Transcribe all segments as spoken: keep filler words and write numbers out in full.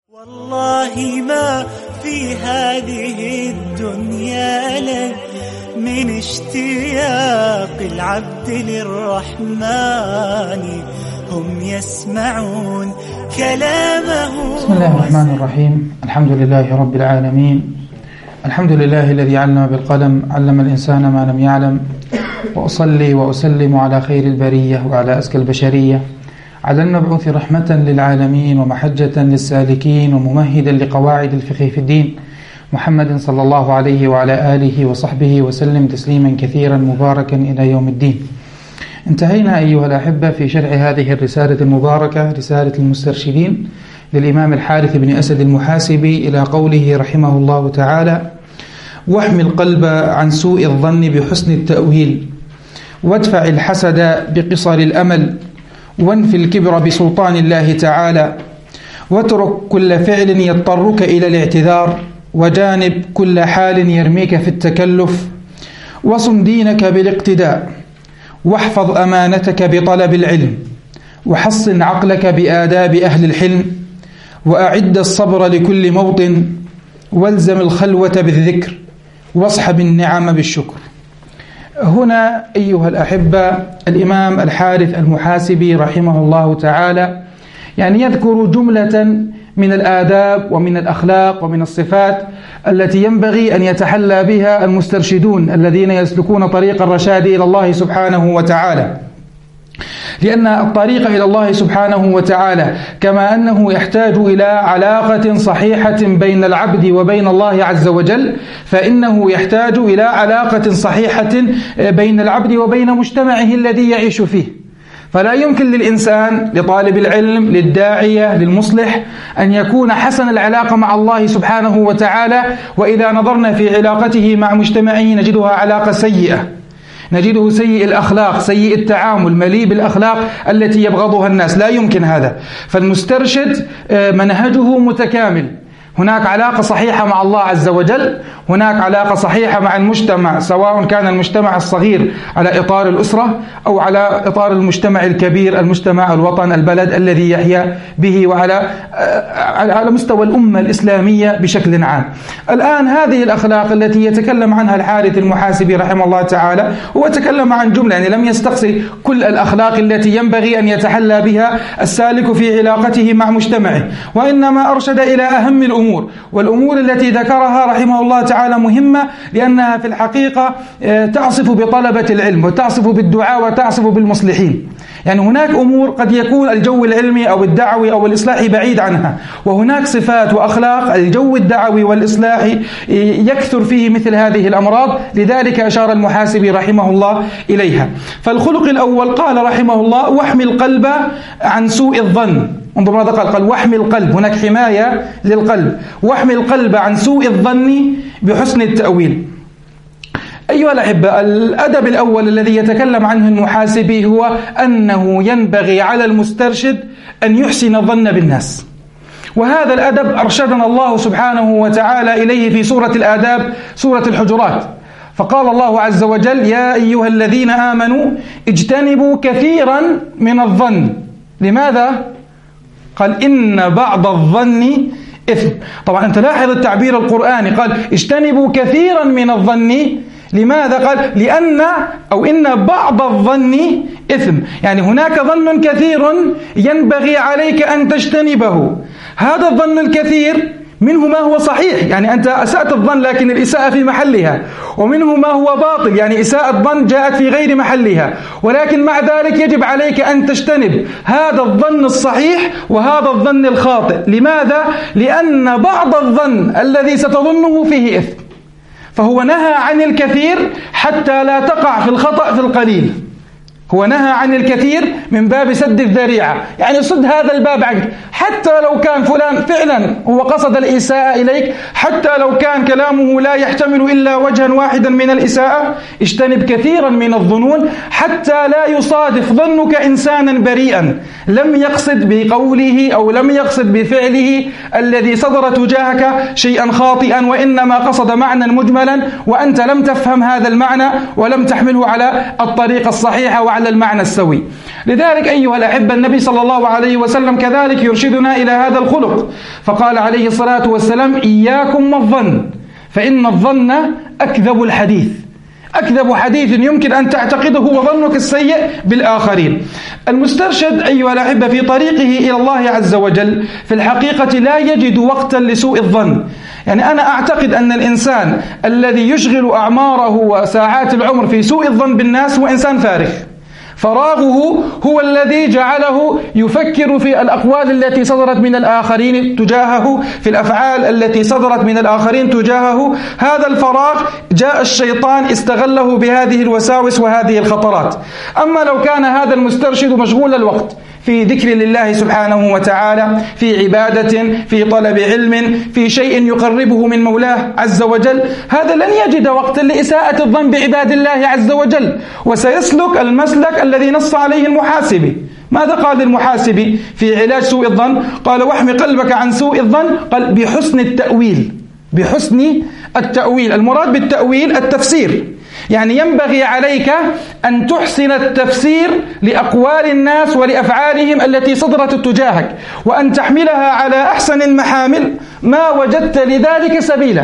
والله ما في هذه الدنيا لك من اشتياق العبد للرحمن هم يسمعون كلامه. بسم الله الرحمن الرحيم. الحمد لله رب العالمين. الحمد لله الذي علم بالقلم علم الإنسان ما لم يعلم، وأصلي وأسلم على خير البرية وعلى أزكى البشرية، على المبعوث رحمة للعالمين ومحجة للسالكين وممهدا لقواعد الفقه في الدين، محمد صلى الله عليه وعلى آله وصحبه وسلم تسليما كثيرا مباركا إلى يوم الدين. انتهينا أيها الأحبة في شرح هذه الرسالة المباركة، رسالة المسترشدين للإمام الحارث بن أسد المحاسبي، إلى قوله رحمه الله تعالى: واحمي القلب عن سوء الظن بحسن التأويل، وادفع الحسد بقصر الأمل، وانفي الكبر بسلطان الله تعالى، واترك كل فعل يضطرك إلى الاعتذار، وجانب كل حال يرميك في التكلف، وصن دينك بالاقتداء، واحفظ أمانتك بطلب العلم، وحصن عقلك بآداب أهل الحلم، وأعد الصبر لكل موطن، والزم الخلوة بالذكر، واصحب النعم بالشكر. هنا أيها الأحبة الإمام الحارث المحاسبي رحمه الله تعالى يعني يذكر جملة من الآداب ومن الأخلاق ومن الصفات التي ينبغي أن يتحلى بها المسترشدون الذين يسلكون طريق الرشاد إلى الله سبحانه وتعالى، لأن الطريق إلى الله سبحانه وتعالى كما أنه يحتاج إلى علاقة صحيحة بين العبد وبين الله عز وجل، فإنه يحتاج إلى علاقة صحيحة بين العبد وبين مجتمعه الذي يعيش فيه. فلا يمكن للإنسان، لطالب العلم، للداعية، للمصلح، أن يكون حسن العلاقة مع الله سبحانه وتعالى وإذا نظرنا في علاقته مع مجتمعه نجدها علاقة سيئة، نجده سيء الأخلاق، سيء التعامل، مليء بالأخلاق التي يبغضها الناس. لا يمكن هذا. فالمسترشد منهجه متكامل، هناك علاقة صحيحة مع الله عز وجل، هناك علاقة صحيحة مع المجتمع، سواء كان المجتمع الصغير على إطار الأسرة أو على إطار المجتمع الكبير، المجتمع، الوطن، البلد الذي يحيا به، وعلى على مستوى الأمة الإسلامية بشكل عام. الآن هذه الأخلاق التي يتكلم عنها الحارث المحاسبي رحمه الله تعالى، هو تكلم عن جملة، يعني لم يستقصي كل الأخلاق التي ينبغي أن يتحلى بها السالك في علاقته مع مجتمعه، وإنما أرشد إلى أهم الأمور، والأمور التي ذكرها رحمه الله تعالى مهمة، لأنها في الحقيقة تعصف بطلبة العلم وتعصف بالدعاء وتعصف بالمصلحين. يعني هناك أمور قد يكون الجو العلمي أو الدعوي أو الإصلاحي بعيد عنها، وهناك صفات وأخلاق الجو الدعوي والإصلاحي يكثر فيه مثل هذه الأمراض، لذلك أشار المحاسبي رحمه الله إليها. فالخلق الأول قال رحمه الله: واحمي القلب عن سوء الظن. انظر ماذا قال، قال واحمي القلب، هناك حماية للقلب، واحمي القلب عن سوء الظن بحسن التأويل. أيها الأحبة، الأدب الأول الذي يتكلم عنه المحاسبي هو أنه ينبغي على المسترشد أن يحسن الظن بالناس، وهذا الأدب أرشدنا الله سبحانه وتعالى إليه في سورة الآداب، سورة الحجرات. فقال الله عز وجل: يا أيها الذين آمنوا اجتنبوا كثيرا من الظن. لماذا؟ قال: إن بعض الظن إثم. طبعا أنت لاحظ التعبير القرآني، قال اجتنبوا كثيرا من الظن. لماذا؟ قال لأن أو إن بعض الظن إثم، يعني هناك ظن كثير ينبغي عليك أن تجتنبه. هذا الظن الكثير منه ما هو صحيح، يعني أنت أسأت الظن لكن الإساءة في محلها، ومنه ما هو باطل، يعني إساءة الظن جاءت في غير محلها، ولكن مع ذلك يجب عليك أن تجتنب هذا الظن الصحيح وهذا الظن الخاطئ. لماذا؟ لأن بعض الظن الذي ستظنه فيه إثم، فهو نهى عن الكثير حتى لا تقع في الخطأ في القليل. هو نهى عن الكثير من باب سد الذريعة، يعني سد هذا الباب عنك، حتى لو كان فلان فعلا هو قصد الإساءة إليك، حتى لو كان كلامه لا يحتمل إلا وجها واحدا من الإساءة، اجتنب كثيرا من الظنون حتى لا يصادف ظنك إنسانا بريئا لم يقصد بقوله أو لم يقصد بفعله الذي صدر تجاهك شيئا خاطئا، وإنما قصد معنى مجملا وأنت لم تفهم هذا المعنى ولم تحمله على الطريقة الصحيحة على المعنى السوي. لذلك أيها الأحبة النبي صلى الله عليه وسلم كذلك يرشدنا إلى هذا الخلق، فقال عليه الصلاة والسلام: إياكم والظن فإن الظن أكذب الحديث. أكذب حديث يمكن أن تعتقده هو ظنك السيء بالآخرين. المسترشد أيها الأحبة في طريقه إلى الله عز وجل في الحقيقة لا يجد وقتا لسوء الظن. يعني أنا أعتقد أن الإنسان الذي يشغل أعماره وساعات العمر في سوء الظن بالناس هو إنسان فارغ. فراغه هو الذي جعله يفكر في الأقوال التي صدرت من الآخرين تجاهه، في الأفعال التي صدرت من الآخرين تجاهه. هذا الفراغ جاء الشيطان استغله بهذه الوساوس وهذه الخطرات. أما لو كان هذا المسترشد مشغول الوقت في ذكر لله سبحانه وتعالى، في عبادة، في طلب علم، في شيء يقربه من مولاه عز وجل، هذا لن يجد وقتا لإساءة الظن بعباد الله عز وجل، وسيسلك المسلك الذي نص عليه المحاسبي. ماذا قال المحاسبي في علاج سوء الظن؟ قال: واحمي قلبك عن سوء الظن، قال: بحسن التأويل. بحسن التأويل، المراد بالتأويل التفسير. يعني ينبغي عليك أن تحسن التفسير لأقوال الناس ولأفعالهم التي صدرت تجاهك، وأن تحملها على أحسن المحامل ما وجدت لذلك سبيلا.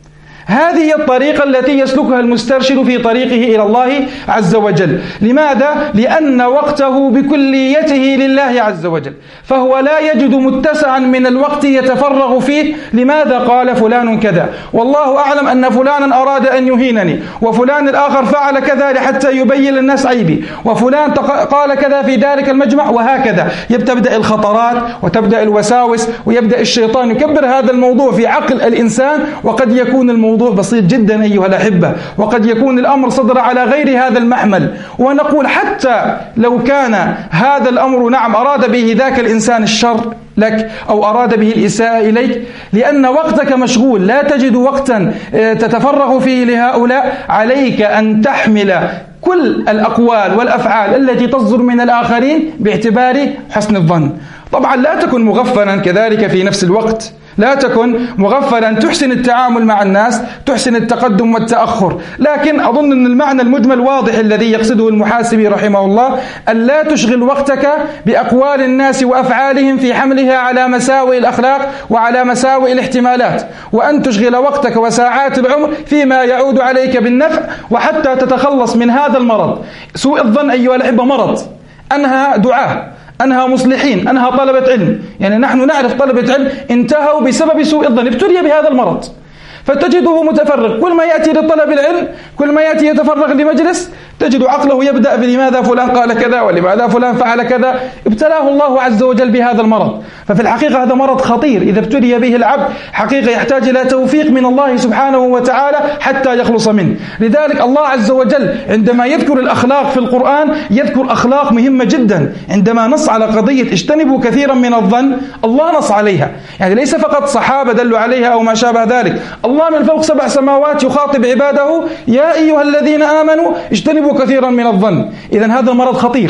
هذه الطريقة التي يسلكها المسترشد في طريقه إلى الله عز وجل. لماذا؟ لأن وقته بكليته لله عز وجل، فهو لا يجد متسعا من الوقت يتفرغ فيه. لماذا قال فلان كذا؟ والله أعلم أن فلانا أراد أن يهينني، وفلان الآخر فعل كذا حتى يبين للناس عيبي، وفلان قال كذا في ذلك المجمع، وهكذا تبدأ الخطرات وتبدأ الوساوس، ويبدأ الشيطان يكبر هذا الموضوع في عقل الإنسان. وقد يكون الموضوع موضوع بسيط جدا أيها الأحبة، وقد يكون الأمر صدر على غير هذا المحمل. ونقول حتى لو كان هذا الأمر نعم أراد به ذاك الإنسان الشر لك أو أراد به الإساءة إليك، لأن وقتك مشغول لا تجد وقتا تتفرغ فيه لهؤلاء، عليك أن تحمل كل الأقوال والأفعال التي تصدر من الآخرين باعتبار حسن الظن. طبعا لا تكن مغفلا كذلك في نفس الوقت، لا تكن مغفلا، تحسن التعامل مع الناس، تحسن التقدم والتأخر. لكن أظن أن المعنى المجمل واضح الذي يقصده المحاسبي رحمه الله، أن لا تشغل وقتك بأقوال الناس وأفعالهم في حملها على مساوئ الأخلاق وعلى مساوئ الاحتمالات، وأن تشغل وقتك وساعات العمر فيما يعود عليك بالنفع، وحتى تتخلص من هذا المرض. سوء الظن أيها الأحبة مرض، أنهى دعاء، أنها مصلحين، أنها طلبة علم. يعني نحن نعرف طلبة علم انتهوا بسبب سوء الظن، ابتلي بهذا المرض. فتجده متفرغ، كل ما يأتي لطلب العلم، كل ما يأتي يتفرغ لمجلس، تجد عقله يبدأ بلماذا فلان قال كذا ولماذا فلان فعل كذا. ابتلاه الله عز وجل بهذا المرض. ففي الحقيقة هذا مرض خطير، إذا ابتلي به العبد حقيقة يحتاج إلى توفيق من الله سبحانه وتعالى حتى يخلص منه. لذلك الله عز وجل عندما يذكر الأخلاق في القرآن يذكر أخلاق مهمة جدا. عندما نص على قضية اجتنبوا كثيرا من الظن، الله نص عليها، يعني ليس فقط صحابة دلوا عليها أو ما شابه ذلك. الله من فوق سبع سماوات يخاطب عباده: يا أيها الذين آمنوا اجتنبوا كثيرا من الظن. إذن هذا مرض خطير.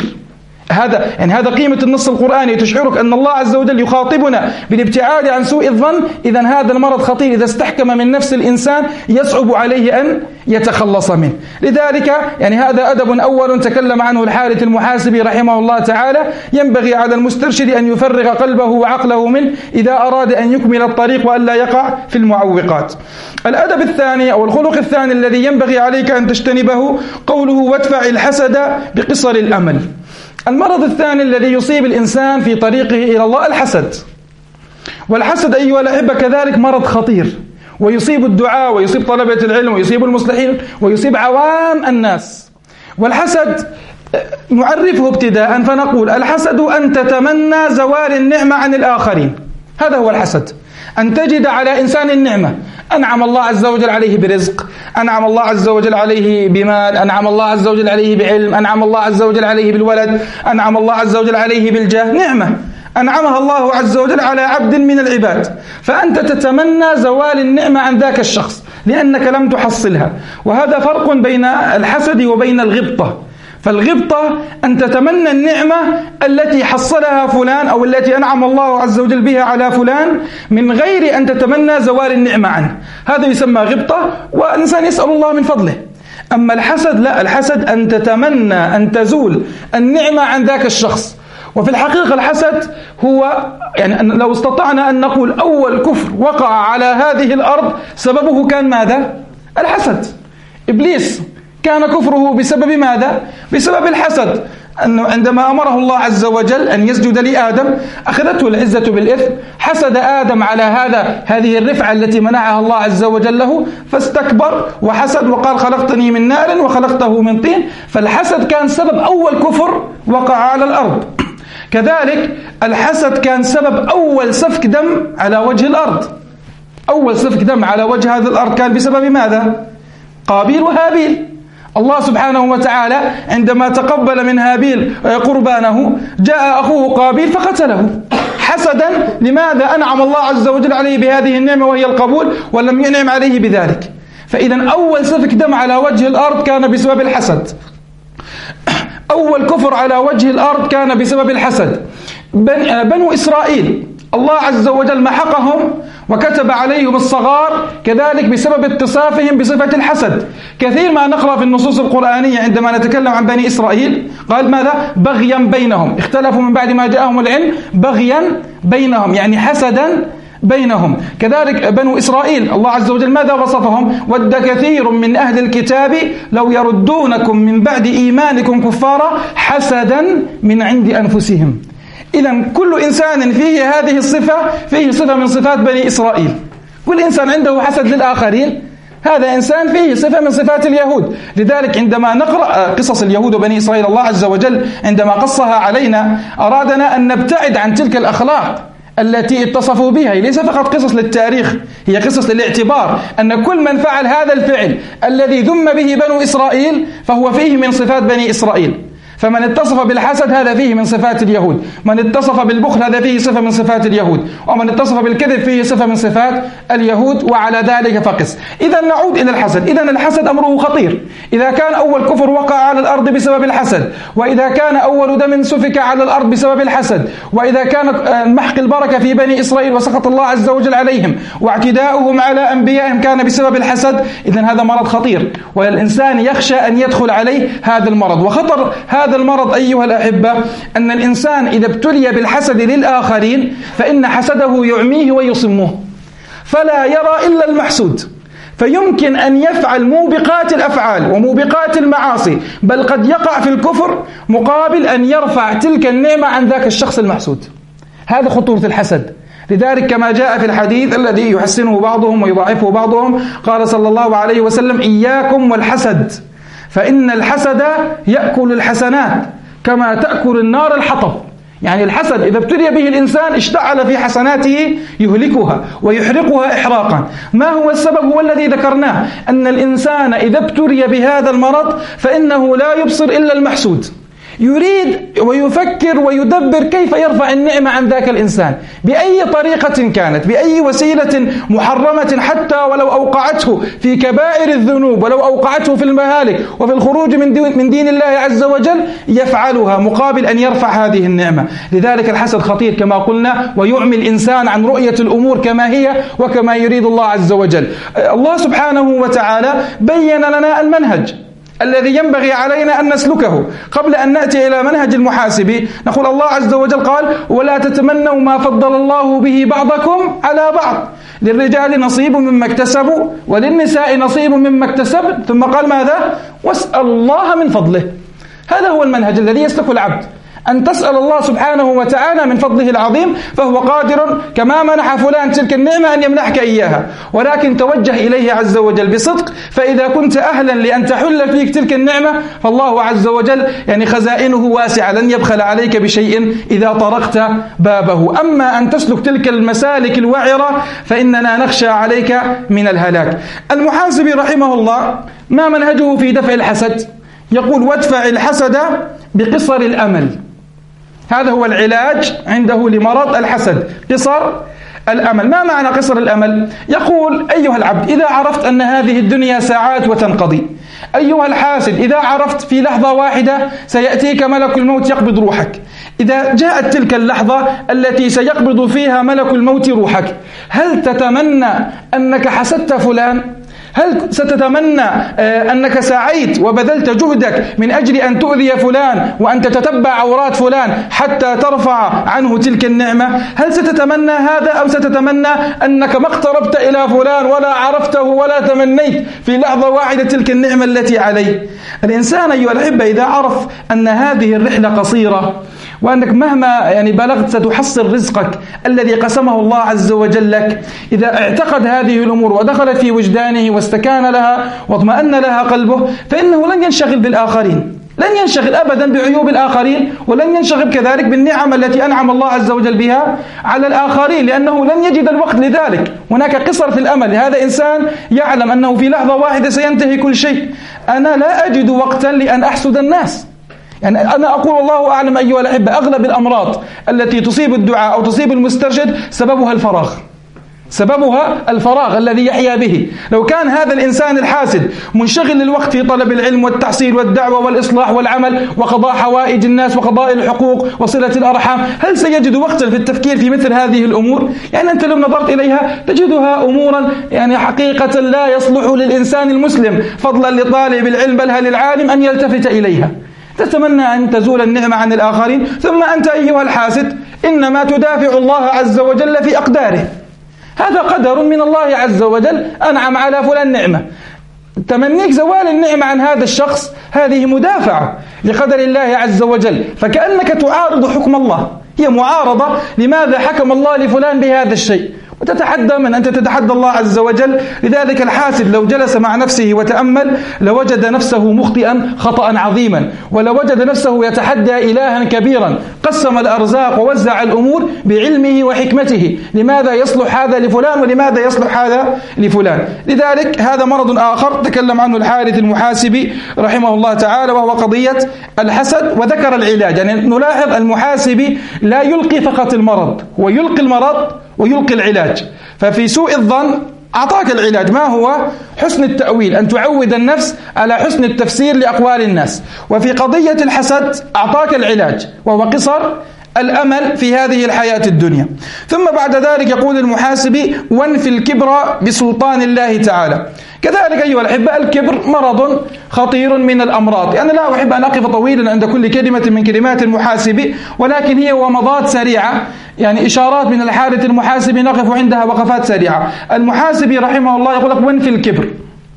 هذا يعني هذا قيمة النص القرآني، تشعرك أن الله عز وجل يخاطبنا بالابتعاد عن سوء الظن. إذن هذا المرض خطير، إذا استحكم من نفس الإنسان يصعب عليه أن يتخلص منه. لذلك يعني هذا أدب أول تكلم عنه الحارث المحاسبي رحمه الله تعالى، ينبغي على المسترشد أن يفرغ قلبه وعقله منه إذا أراد أن يكمل الطريق وأن لا يقع في المعوقات. الأدب الثاني أو الخلق الثاني الذي ينبغي عليك أن تجتنبه قوله: وادفع الحسد بقصر الأمل. المرض الثاني الذي يصيب الإنسان في طريقه إلى الله الحسد. والحسد أيها الأحبة كذلك مرض خطير، ويصيب الدعاء ويصيب طلبة العلم ويصيب المصلحين ويصيب عوام الناس. والحسد نعرفه ابتداء فنقول: الحسد أن تتمنى زوال النعمة عن الآخرين. هذا هو الحسد، أن تجد على إنسان النعمة، أنعم الله عز وجل عليه برزق، أنعم الله عز وجل عليه بمال، أنعم الله عز وجل عليه بعلم، أنعم الله عز وجل عليه بالولد، أنعم الله عز وجل عليه بالجاه، نعمة أنعمها الله عز وجل على عبد من العباد، فأنت تتمنى زوال النعمة عن ذاك الشخص لأنك لم تحصلها. وهذا فرق بين الحسد وبين الغبطة. فالغبطة أن تتمنى النعمة التي حصلها فلان أو التي أنعم الله عز وجل بها على فلان من غير أن تتمنى زوال النعمة عنه، هذا يسمى غبطة، والإنسان يسأل الله من فضله. أما الحسد لا، الحسد أن تتمنى أن تزول النعمة عن ذاك الشخص. وفي الحقيقة الحسد هو يعني لو استطعنا أن نقول أول كفر وقع على هذه الأرض سببه كان ماذا؟ الحسد. إبليس كان كفره بسبب ماذا؟ بسبب الحسد، أنه عندما أمره الله عز وجل أن يسجد لآدم أخذته العزة بالإثم، حسد آدم على هذا هذه الرفعة التي منعها الله عز وجل له، فاستكبر وحسد وقال خلقتني من نار وخلقته من طين. فالحسد كان سبب أول كفر وقع على الأرض. كذلك الحسد كان سبب أول سفك دم على وجه الأرض. أول سفك دم على وجه هذه الأرض كان بسبب ماذا؟ قابيل وهابيل. الله سبحانه وتعالى عندما تقبل من هابيل قربانه جاء أخوه قابيل فقتله حسدا. لماذا؟ أنعم الله عز وجل عليه بهذه النعمة وهي القبول ولم ينعم عليه بذلك. فإذا أول سفك دم على وجه الأرض كان بسبب الحسد. أول كفر على وجه الأرض كان بسبب الحسد. بنو إسرائيل الله عز وجل محقهم وكتب عليهم الصغار كذلك بسبب اتصافهم بصفة الحسد. كثير ما نقرأ في النصوص القرآنية عندما نتكلم عن بني إسرائيل قال ماذا؟ بغيا بينهم، اختلفوا من بعد ما جاءهم العلم، بغيا بينهم يعني حسدا بينهم. كذلك بنو إسرائيل الله عز وجل ماذا وصفهم؟ ود كثير من أهل الكتاب لو يردونكم من بعد إيمانكم كفارا حسدا من عند أنفسهم. إذن كل إنسان فيه هذه الصفة فيه صفة من صفات بني إسرائيل. كل إنسان عنده حسد للآخرين، هذا إنسان فيه صفة من صفات اليهود. لذلك عندما نقرأ قصص اليهود وبني إسرائيل الله عز وجل عندما قصها علينا أرادنا أن نبتعد عن تلك الأخلاق التي اتصفوا بها. ليس فقط قصص للتاريخ، هي قصص للاعتبار أن كل من فعل هذا الفعل الذي ذم به بنو إسرائيل فهو فيه من صفات بني إسرائيل. فمن اتصف بالحسد هذا فيه من صفات اليهود، من اتصف بالبخل هذا فيه صفة من صفات اليهود، ومن اتصف بالكذب فيه صفة من صفات اليهود، وعلى ذلك فقس. إذا نعود إلى الحسد. إذا الحسد أمره خطير. إذا كان أول كفر وقع على الأرض بسبب الحسد، وإذا كان أول دم سفك على الأرض بسبب الحسد، وإذا كان محق البركة في بني إسرائيل وسخط الله عز وجل عليهم واعتداؤهم على أنبيائهم كان بسبب الحسد، إذا هذا مرض خطير، والإنسان يخشى أن يدخل عليه هذا المرض. وخطر هذا المرض أيها الأحبة أن الإنسان إذا ابتلي بالحسد للآخرين فإن حسده يعميه ويصمه فلا يرى إلا المحسود، فيمكن أن يفعل موبقات الأفعال وموبقات المعاصي، بل قد يقع في الكفر مقابل أن يرفع تلك النعمة عن ذاك الشخص المحسود. هذا خطورة الحسد. لذلك كما جاء في الحديث الذي يحسنه بعضهم ويضعفه بعضهم قال صلى الله عليه وسلم إياكم والحسد فإن الحسد يأكل الحسنات كما تأكل النار الحطب. يعني الحسد إذا ابتلي به الإنسان اشتعل في حسناته يهلكها ويحرقها إحراقا. ما هو السبب؟ هو الذي ذكرناه، أن الإنسان إذا ابتلي بهذا المرض فإنه لا يبصر إلا المحسود، يريد ويفكر ويدبر كيف يرفع النعمة عن ذاك الإنسان بأي طريقة كانت، بأي وسيلة محرمة، حتى ولو أوقعته في كبائر الذنوب ولو أوقعته في المهالك وفي الخروج من دين, من دين الله عز وجل يفعلها مقابل أن يرفع هذه النعمة. لذلك الحسد خطير كما قلنا، ويعمي الإنسان عن رؤية الأمور كما هي وكما يريد الله عز وجل. الله سبحانه وتعالى بين لنا المنهج الذي ينبغي علينا أن نسلكه. قبل أن نأتي إلى منهج المحاسب نقول الله عز وجل قال ولا تتمنوا ما فضل الله به بعضكم على بعض، للرجال نصيب مما اكتسبوا وللنساء نصيب مما اكتسبن، ثم قال ماذا؟ واسأل الله من فضله. هذا هو المنهج الذي يسلك العبد، أن تسأل الله سبحانه وتعالى من فضله العظيم، فهو قادر كما منح فلان تلك النعمة أن يمنحك إياها، ولكن توجه إليه عز وجل بصدق، فإذا كنت أهلا لأن تحل فيك تلك النعمة فالله عز وجل يعني خزائنه واسعة لن يبخل عليك بشيء إذا طرقت بابه. أما أن تسلك تلك المسالك الوعرة فإننا نخشى عليك من الهلاك. المحاسبي رحمه الله ما منهجه في دفع الحسد؟ يقول وادفع الحسد بقصر الأمل. هذا هو العلاج عنده لمرض الحسد، قصر الأمل. ما معنى قصر الأمل؟ يقول أيها العبد إذا عرفت أن هذه الدنيا ساعات وتنقضي، أيها الحاسد إذا عرفت في لحظة واحدة سيأتيك ملك الموت يقبض روحك، إذا جاءت تلك اللحظة التي سيقبض فيها ملك الموت روحك، هل تتمنى أنك حسدت فلان؟ هل ستتمنى أنك سعيت وبذلت جهدك من أجل أن تؤذي فلان وأن تتتبع عورات فلان حتى ترفع عنه تلك النعمة؟ هل ستتمنى هذا أو ستتمنى أنك ما اقتربت إلى فلان ولا عرفته ولا تمنيت في لحظة واحدة تلك النعمة التي عليه؟ الإنسان أيها الأحبة إذا عرف أن هذه الرحلة قصيرة وأنك مهما يعني بلغت ستحصل رزقك الذي قسمه الله عز وجل لك، إذا اعتقد هذه الأمور ودخلت في وجدانه واستكان لها واطمأن لها قلبه، فإنه لن ينشغل بالآخرين، لن ينشغل أبدا بعيوب الآخرين، ولن ينشغل كذلك بالنعم التي أنعم الله عز وجل بها على الآخرين، لأنه لن يجد الوقت لذلك. هناك قصر في الأمل. هذا إنسان يعلم أنه في لحظة واحدة سينتهي كل شيء. أنا لا أجد وقتا لأن أحسد الناس. يعني أنا أقول الله أعلم أيها الأحبة، أغلب الأمراض التي تصيب الدعاء أو تصيب المسترشد سببها الفراغ، سببها الفراغ الذي يحيا به. لو كان هذا الإنسان الحاسد منشغل الوقت في طلب العلم والتحصيل والدعوة والإصلاح والعمل وقضاء حوائج الناس وقضاء الحقوق وصلة الأرحام، هل سيجد وقتا في التفكير في مثل هذه الأمور؟ يعني أنت لو نظرت إليها تجدها أمورا يعني حقيقة لا يصلح للإنسان المسلم فضلا لطالب العلم بل للعالم أن يلتفت إليها. تتمنى أن تزول النعمة عن الآخرين، ثم أنت أيها الحاسد إنما تدافع الله عز وجل في أقداره. هذا قدر من الله عز وجل، أنعم على فلان نعمة، تمنيك زوال النعمة عن هذا الشخص هذه مدافعة لقدر الله عز وجل، فكأنك تعارض حكم الله، هي معارضة. لماذا حكم الله لفلان بهذا الشيء؟ وتتحدى من أنت تتحدى الله عز وجل. لذلك الحاسد لو جلس مع نفسه وتأمل لوجد نفسه مخطئا خطأ عظيما، ولوجد نفسه يتحدى إلها كبيرا قسم الأرزاق ووزع الأمور بعلمه وحكمته. لماذا يصلح هذا لفلان ولماذا يصلح هذا لفلان؟ لذلك هذا مرض آخر تكلم عنه الحارث المحاسبي رحمه الله تعالى، وهو قضية الحسد، وذكر العلاج. يعني نلاحظ المحاسبي لا يلقي فقط المرض، ويلقي المرض ويلقي العلاج. ففي سوء الظن أعطاك العلاج، ما هو؟ حسن التأويل، أن تعود النفس على حسن التفسير لأقوال الناس. وفي قضية الحسد أعطاك العلاج، وهو قصر الأمل في هذه الحياة الدنيا. ثم بعد ذلك يقول المحاسبي: وانفي الكبر بسلطان الله تعالى. كذلك أيها الأحبة الكبر مرض خطير من الأمراض. يعني لا أحب أن أقف طويلا عند كل كلمة من كلمات المحاسبي، ولكن هي ومضات سريعة، يعني إشارات من الحارث المحاسبي نقف عندها وقفات سريعة. المحاسبي رحمه الله يقول لك: وانفي الكبر.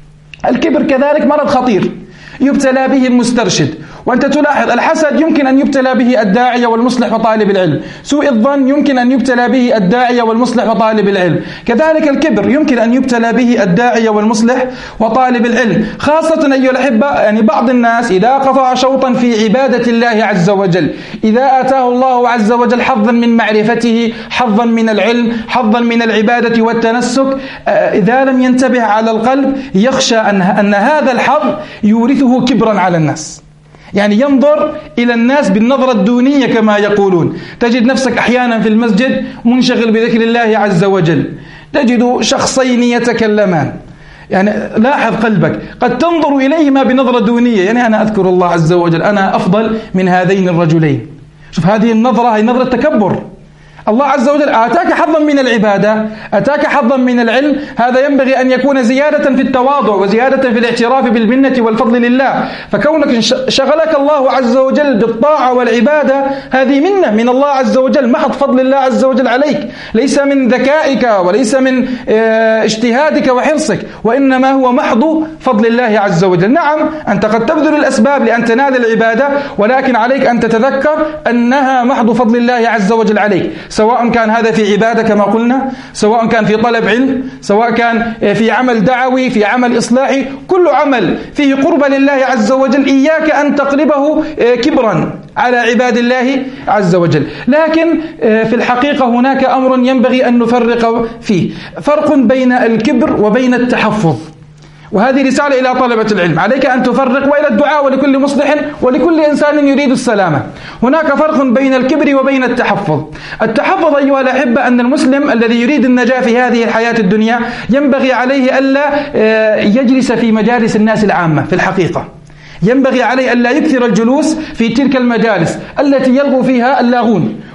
الكبر كذلك مرض خطير يبتلى به المسترشد. وأنت تلاحظ الحسد يمكن أن يبتلى به الداعية والمصلح وطالب العلم، سوء الظن يمكن أن يبتلى به الداعية والمصلح وطالب العلم، كذلك الكبر يمكن أن يبتلى به الداعية والمصلح وطالب العلم. خاصة أيها الأحبة يعني بعض الناس إذا قطع شوطا في عبادة الله عز وجل، إذا آتاه الله عز وجل حظا من معرفته، حظا من العلم، حظا من العبادة والتنسك، إذا لم ينتبه على القلب يخشى أن, أن هذا الحظ يورثه كبرا على الناس. يعني ينظر إلى الناس بالنظرة الدونية كما يقولون. تجد نفسك أحيانا في المسجد منشغل بذكر الله عز وجل، تجد شخصين يتكلمان، يعني لاحظ قلبك، قد تنظر إليهما بنظرة دونية، يعني أنا أذكر الله عز وجل، أنا أفضل من هذين الرجلين. شوف هذه النظرة، هي نظرة تكبر. الله عز وجل آتاك حظا من العبادة، آتاك حظا من العلم، هذا ينبغي أن يكون زيادة في التواضع وزيادة في الاعتراف بالمنة والفضل لله. فكونك شغلك الله عز وجل بالطاعة والعبادة هذه منة من الله عز وجل، محض فضل الله عز وجل عليك، ليس من ذكائك وليس من اجتهادك وحرصك، وإنما هو محض فضل الله عز وجل. نعم أنت قد تبذل الأسباب لأن تنال العبادة، ولكن عليك أن تتذكر أنها محض فضل الله عز وجل عليك، سواء كان هذا في عبادة كما قلنا، سواء كان في طلب علم، سواء كان في عمل دعوي، في عمل إصلاحي، كل عمل فيه قرب لله عز وجل إياك أن تقلبه كبرا على عباد الله عز وجل. لكن في الحقيقة هناك أمر ينبغي أن نفرق فيه، فرق بين الكبر وبين التحفظ، وهذه رسالة إلى طلبة العلم، عليك أن تفرق، وإلى الدعاء ولكل مصلح ولكل إنسان يريد السلامة. هناك فرق بين الكبر وبين التحفظ. التحفظ أيها الأحبة أن المسلم الذي يريد النجاة في هذه الحياة الدنيا ينبغي عليه ألا يجلس في مجالس الناس العامة. في الحقيقة ينبغي عليه ألا يكثر الجلوس في تلك المجالس التي يلغو فيها اللاغون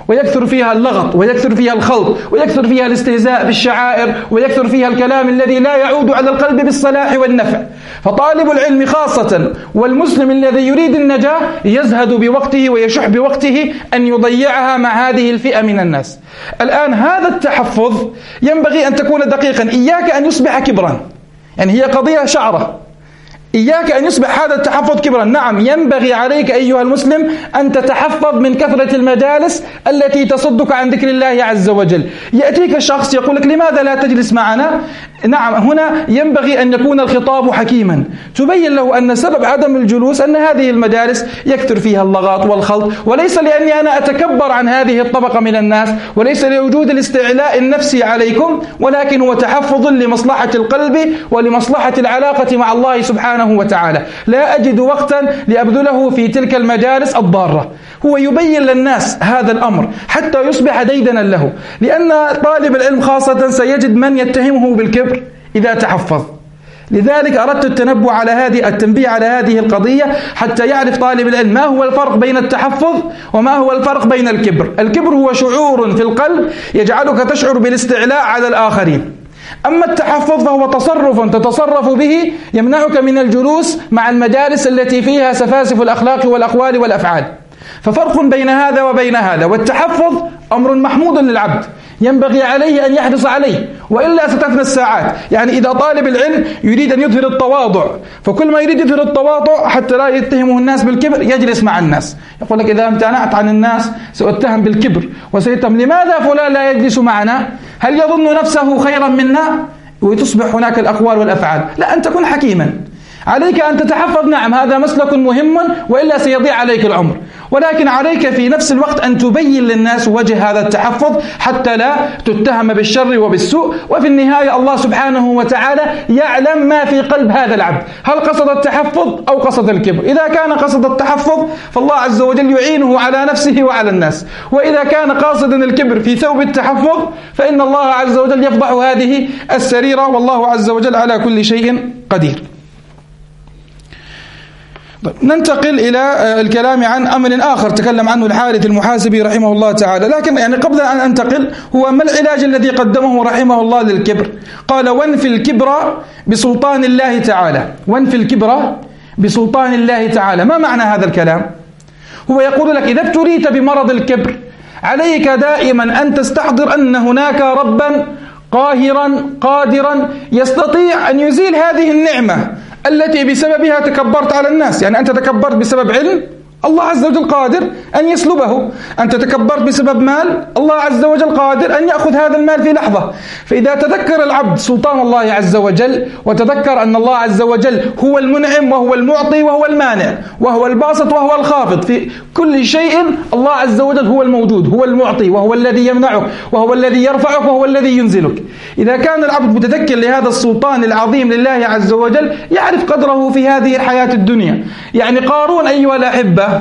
ويكثر فيها اللغط ويكثر فيها الخلط ويكثر فيها الاستهزاء بالشعائر ويكثر فيها الكلام الذي لا يعود على القلب بالصلاح والنفع. فطالب العلم خاصة والمسلم الذي يريد النجاة يزهد بوقته ويشح بوقته أن يضيعها مع هذه الفئة من الناس. الآن هذا التحفظ ينبغي أن تكون دقيقا. إياك أن يصبح كبرا، يعني هي قضية شعرة. إياك أن يصبح هذا التحفظ كبرا. نعم، ينبغي عليك أيها المسلم أن تتحفظ من كثرة المجالس التي تصدك عن ذكر الله عز وجل. يأتيك الشخص يقول لك لماذا لا تجلس معنا؟ نعم، هنا ينبغي أن يكون الخطاب حكيما، تبين له أن سبب عدم الجلوس أن هذه المجالس يكثر فيها اللغط والخلط، وليس لأني أنا أتكبر عن هذه الطبقة من الناس، وليس لوجود الاستعلاء النفسي عليكم، ولكن هو تحفظ لمصلحة القلب ولمصلحة العلاقة مع الله سبحانه وتعالى. لا أجد وقتا لأبذله في تلك المجالس الضارة. هو يبين للناس هذا الأمر حتى يصبح ديدنا له، لأن طالب العلم خاصة سيجد من يتهمه بالكبر إذا تحفظ. لذلك أردت التنبه على هذه التنبيه على هذه القضية حتى يعرف طالب العلم ما هو الفرق بين التحفظ وما هو الفرق بين الكبر. الكبر هو شعور في القلب يجعلك تشعر بالاستعلاء على الآخرين، أما التحفظ فهو تصرف تتصرف به يمنعك من الجلوس مع المجالس التي فيها سفاسف الأخلاق والأقوال والأفعال. ففرق بين هذا وبين هذا. والتحفظ أمر محمود للعبد ينبغي عليه أن يحرص عليه، وإلا ستفنى الساعات. يعني إذا طالب العلم يريد أن يظهر التواضع، فكل ما يريد يظهر التواضع حتى لا يتهمه الناس بالكبر يجلس مع الناس، يقول لك إذا امتنعت عن الناس سأتهم بالكبر وسيتهم لماذا فلان لا يجلس معنا؟ هل يظن نفسه خيرا منا؟ وتصبح هناك الأقوال والأفعال. لا، أن تكون حكيما. عليك أن تتحفظ، نعم هذا مسلك مهم وإلا سيضيع عليك العمر، ولكن عليك في نفس الوقت أن تبين للناس وجه هذا التحفظ حتى لا تتهم بالشر وبالسوء. وفي النهاية الله سبحانه وتعالى يعلم ما في قلب هذا العبد، هل قصد التحفظ أو قصد الكبر. إذا كان قصد التحفظ فالله عز وجل يعينه على نفسه وعلى الناس، وإذا كان قاصدا الكبر في ثوب التحفظ فإن الله عز وجل يفضح هذه السريرة، والله عز وجل على كل شيء قدير. طيب، ننتقل إلى الكلام عن أمر آخر تكلم عنه الحارث المحاسبي رحمه الله تعالى. لكن يعني قبل أن أنتقل، هو ما العلاج الذي قدمه رحمه الله للكبر؟ قال: وانفي الكبر بسلطان الله تعالى. وانفي الكبر بسلطان الله تعالى. ما معنى هذا الكلام؟ هو يقول لك إذا ابتليت بمرض الكبر عليك دائما أن تستحضر أن هناك ربا قاهرا قادرا يستطيع أن يزيل هذه النعمة التي بسببها تكبرت على الناس. يعني أنت تكبرت بسبب علم، الله عز وجل قادر أن يسلبه. أنت تكبرت بسبب مال، الله عز وجل قادر أن يأخذ هذا المال في لحظة. فإذا تذكر العبد سلطان الله عز وجل، وتذكر أن الله عز وجل هو المنعم وهو المعطي وهو المانع وهو الباسط وهو الخافض في كل شيء، الله عز وجل هو الموجود، هو المعطي وهو الذي يمنعك وهو الذي يرفعك وهو الذي ينزلك. إذا كان العبد متذكر لهذا السلطان العظيم لله عز وجل يعرف قدره في هذه الحياة الدنيا. يعني قارون أيها الأحبة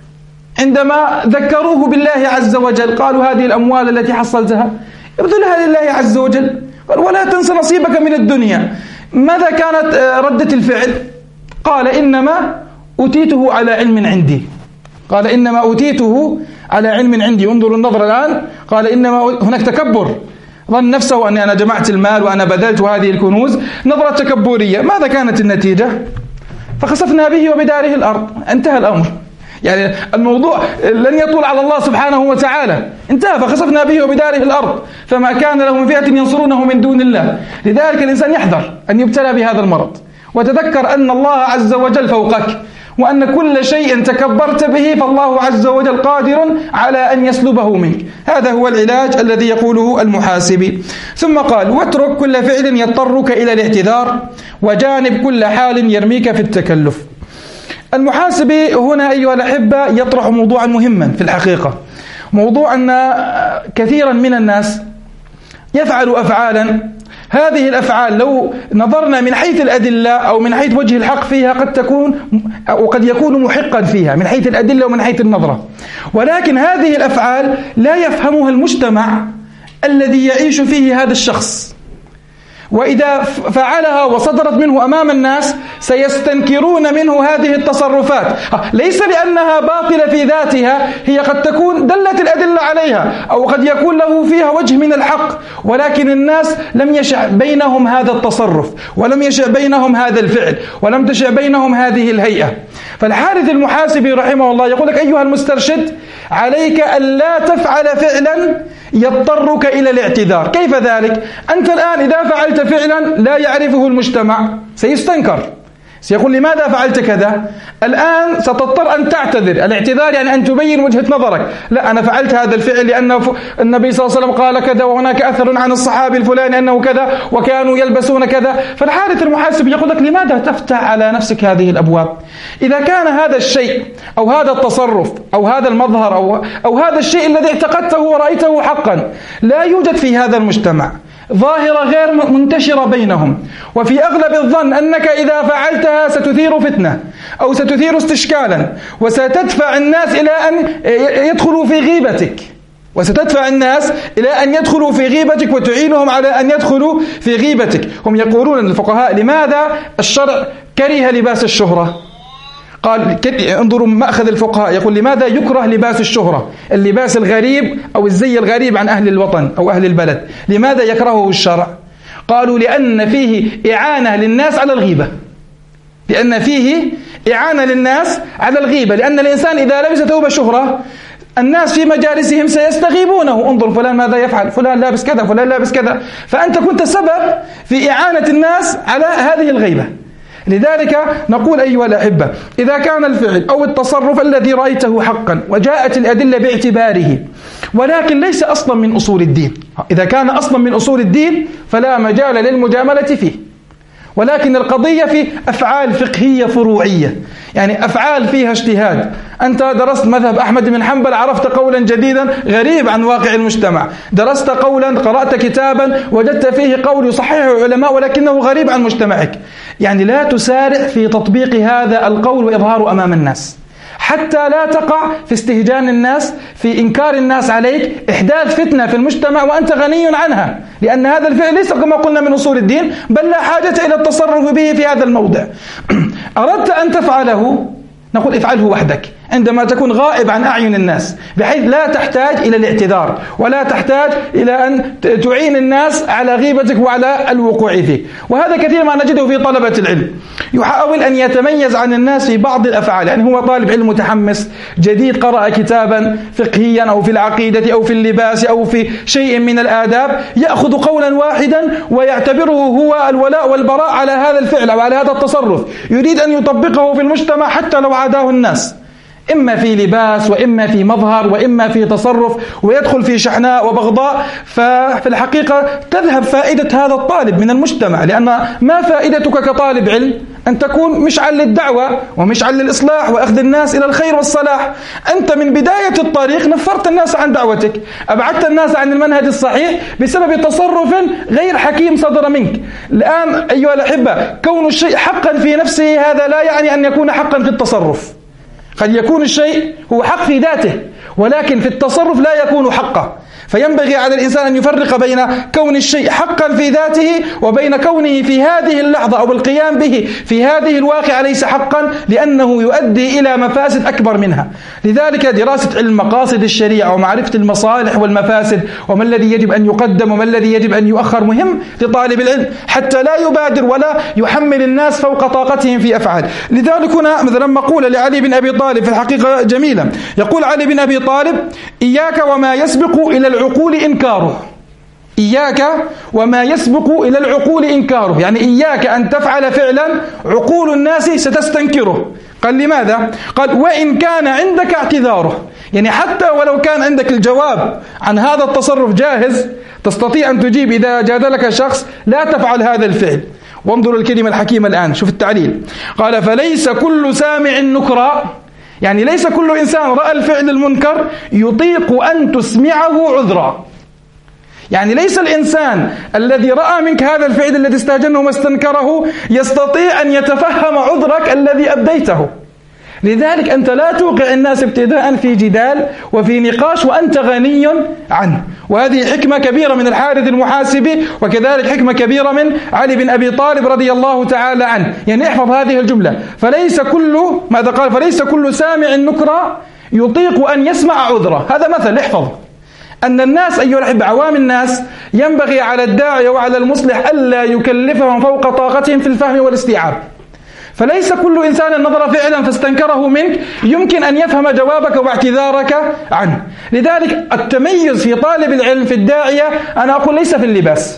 عندما ذكروه بالله عز وجل قالوا: هذه الأموال التي حصلتها ابذلها لله عز وجل، قال: ولا تنس نصيبك من الدنيا. ماذا كانت ردة الفعل؟ قال: إنما أوتيته على علم عندي. قال: إنما أوتيته على علم عندي. انظروا النظر الآن. قال: إنما هناك تكبر، ظن نفسه أني أنا جمعت المال وأنا بذلت هذه الكنوز، نظرة تكبرية. ماذا كانت النتيجة؟ فخسفنا به وبداره الأرض. انتهى الأمر. يعني الموضوع لن يطول على الله سبحانه وتعالى، انتهى. فخسفنا به وبداره الأرض فما كان له من فئة ينصرونه من دون الله. لذلك الإنسان يحذر أن يبتلى بهذا المرض، وتذكر أن الله عز وجل فوقك، وأن كل شيء تكبرت به فالله عز وجل قادر على أن يسلبه منك. هذا هو العلاج الذي يقوله المحاسبي. ثم قال: واترك كل فعل يضطرك إلى الاعتذار، وجانب كل حال يرميك في التكلف. المحاسبي هنا أيها الأحبة يطرح موضوعا مهما في الحقيقة، موضوع أن كثيرا من الناس يفعل أفعالا، هذه الأفعال لو نظرنا من حيث الأدلة أو من حيث وجه الحق فيها قد تكون أو قد يكون محقا فيها من حيث الأدلة ومن حيث النظرة، ولكن هذه الأفعال لا يفهمها المجتمع الذي يعيش فيه هذا الشخص. وإذا فعلها وصدرت منه أمام الناس سيستنكرون منه هذه التصرفات، ليس لأنها باطلة في ذاتها، هي قد تكون دلت الأدلة عليها أو قد يكون له فيها وجه من الحق، ولكن الناس لم يشع بينهم هذا التصرف، ولم يشع بينهم هذا الفعل، ولم تشع بينهم هذه الهيئة. فالحارث المحاسبي رحمه الله يقول لك: أيها المسترشد، عليك أن لا تفعل فعلا يضطرك إلى الاعتذار. كيف ذلك؟ أنت الآن إذا فعلت فعلا لا يعرفه المجتمع سيستنكر، سيقول: لماذا فعلت كذا؟ الآن ستضطر أن تعتذر. الاعتذار يعني أن تبين وجهة نظرك. لا، أنا فعلت هذا الفعل لأن النبي صلى الله عليه وسلم قال كذا، وهناك أثر عن الصحابي الفلاني أنه كذا، وكانوا يلبسون كذا. فالحارث المحاسب يقول لك: لماذا تفتح على نفسك هذه الأبواب؟ إذا كان هذا الشيء أو هذا التصرف أو هذا المظهر أو, أو هذا الشيء الذي اعتقدته ورأيته حقا لا يوجد في هذا المجتمع، ظاهرة غير منتشرة بينهم، وفي أغلب الظن أنك إذا فعلتها ستثير فتنة أو ستثير استشكالا، وستدفع الناس إلى أن يدخلوا في غيبتك وستدفع الناس إلى أن يدخلوا في غيبتك وتعينهم على أن يدخلوا في غيبتك. هم يقولون الفقهاء: لماذا الشرع كره لباس الشهرة؟ قال: انظروا مأخذ الفقهاء، يقول: لماذا يكره لباس الشهرة، اللباس الغريب أو الزي الغريب عن أهل الوطن أو أهل البلد؟ لماذا يكرهه الشرع؟ قالوا: لأن فيه إعانة للناس على الغيبة لأن فيه إعانة للناس على الغيبة لأن الإنسان إذا لبس ثوب شهرة الناس في مجالسهم سيستغيبونه: انظر فلان ماذا يفعل، فلان لابس كذا، فلان لابس كذا. فأنت كنت سبب في إعانة الناس على هذه الغيبة. لذلك نقول أيها الأحبة: إذا كان الفعل أو التصرف الذي رأيته حقا وجاءت الأدلة باعتباره ولكن ليس أصلا من أصول الدين، إذا كان أصلا من أصول الدين فلا مجال للمجاملة فيه، ولكن القضية في أفعال فقهية فروعية، يعني أفعال فيها اجتهاد. أنت درست مذهب أحمد بن حنبل، عرفت قولا جديدا غريب عن واقع المجتمع، درست قولا، قرأت كتابا وجدت فيه قول يصححه العلماء ولكنه غريب عن مجتمعك، يعني لا تسارع في تطبيق هذا القول وإظهاره أمام الناس حتى لا تقع في استهجان الناس، في إنكار الناس عليك، إحداث فتنة في المجتمع وأنت غني عنها، لأن هذا الفعل ليس كما قلنا من أصول الدين، بل لا حاجة إلى التصرف به في هذا الموضع. أردت أن تفعله، نقول افعله وحدك عندما تكون غائب عن أعين الناس، بحيث لا تحتاج إلى الاعتذار ولا تحتاج إلى أن تعين الناس على غيبتك وعلى الوقوع فيك. وهذا كثير ما نجده في طلبة العلم، يحاول أن يتميز عن الناس في بعض الأفعال، يعني هو طالب علم متحمس جديد قرأ كتابا فقهيا أو في العقيدة أو في اللباس أو في شيء من الآداب، يأخذ قولا واحدا ويعتبره هو الولاء والبراء على هذا الفعل أو على هذا التصرف، يريد أن يطبقه في المجتمع حتى لو عاداه الناس، إما في لباس وإما في مظهر وإما في تصرف، ويدخل في شحناء وبغضاء. ففي الحقيقة تذهب فائدة هذا الطالب من المجتمع، لأن ما فائدتك كطالب علم أن تكون مشعل للدعوة ومشعل للإصلاح وأخذ الناس إلى الخير والصلاح. أنت من بداية الطريق نفرت الناس عن دعوتك، أبعدت الناس عن المنهج الصحيح بسبب تصرف غير حكيم صدر منك. الآن أيها الأحبة، كون الشيء حقا في نفسه هذا لا يعني أن يكون حقا في التصرف. قد يكون الشيء هو حق في ذاته ولكن في التصرف لا يكون حقا، فينبغي على الإنسان أن يفرق بين كون الشيء حقا في ذاته وبين كونه في هذه اللحظة أو القيام به في هذه الواقعة ليس حقا، لأنه يؤدي إلى مفاسد أكبر منها. لذلك دراسة علم مقاصد الشريعة ومعرفة المصالح والمفاسد وما الذي يجب أن يقدم وما الذي يجب أن يؤخر مهم لطالب العلم حتى لا يبادر ولا يحمل الناس فوق طاقتهم في أفعال. لذلك هنا مثلا مقولة لعلي بن أبي طالب في الحقيقة جميلة، يقول علي بن أبي طالب: إياك وما يسبق إلى العقول إنكاره. إياك وما يسبق إلى العقول إنكاره، يعني إياك أن تفعل فعلا عقول الناس ستستنكره. قال: لماذا؟ قال: وإن كان عندك اعتذاره، يعني حتى ولو كان عندك الجواب عن هذا التصرف جاهز، تستطيع أن تجيب إذا جادلك شخص لا تفعل هذا الفعل. وانظروا الكلمة الحكيمة الآن، شوف التعليل، قال: فليس كل سامع نكرا، يعني ليس كل إنسان رأى الفعل المنكر يطيق أن تسمعه عذرا. يعني ليس الإنسان الذي رأى منك هذا الفعل الذي استهجنه واستنكره يستطيع أن يتفهم عذرك الذي أبديته. لذلك أنت لا توقع الناس ابتداء في جدال وفي نقاش وأنت غني عنه. وهذه حكمة كبيرة من الحارث المحاسبي، وكذلك حكمة كبيرة من علي بن أبي طالب رضي الله تعالى عنه. يعني احفظ هذه الجملة، فليس كل ماذا قال فليس كل سامع نكرة يطيق أن يسمع عذرة. هذا مثل احفظ، أن الناس أيها الأحبة عوام الناس ينبغي على الداعية وعلى المصلح ألا يكلفهم فوق طاقتهم في الفهم والاستيعاب. فليس كل إنسان نظر فعلا فاستنكره منك يمكن أن يفهم جوابك واعتذارك عنه. لذلك التميز في طالب العلم في الداعية أنا أقول ليس في اللباس،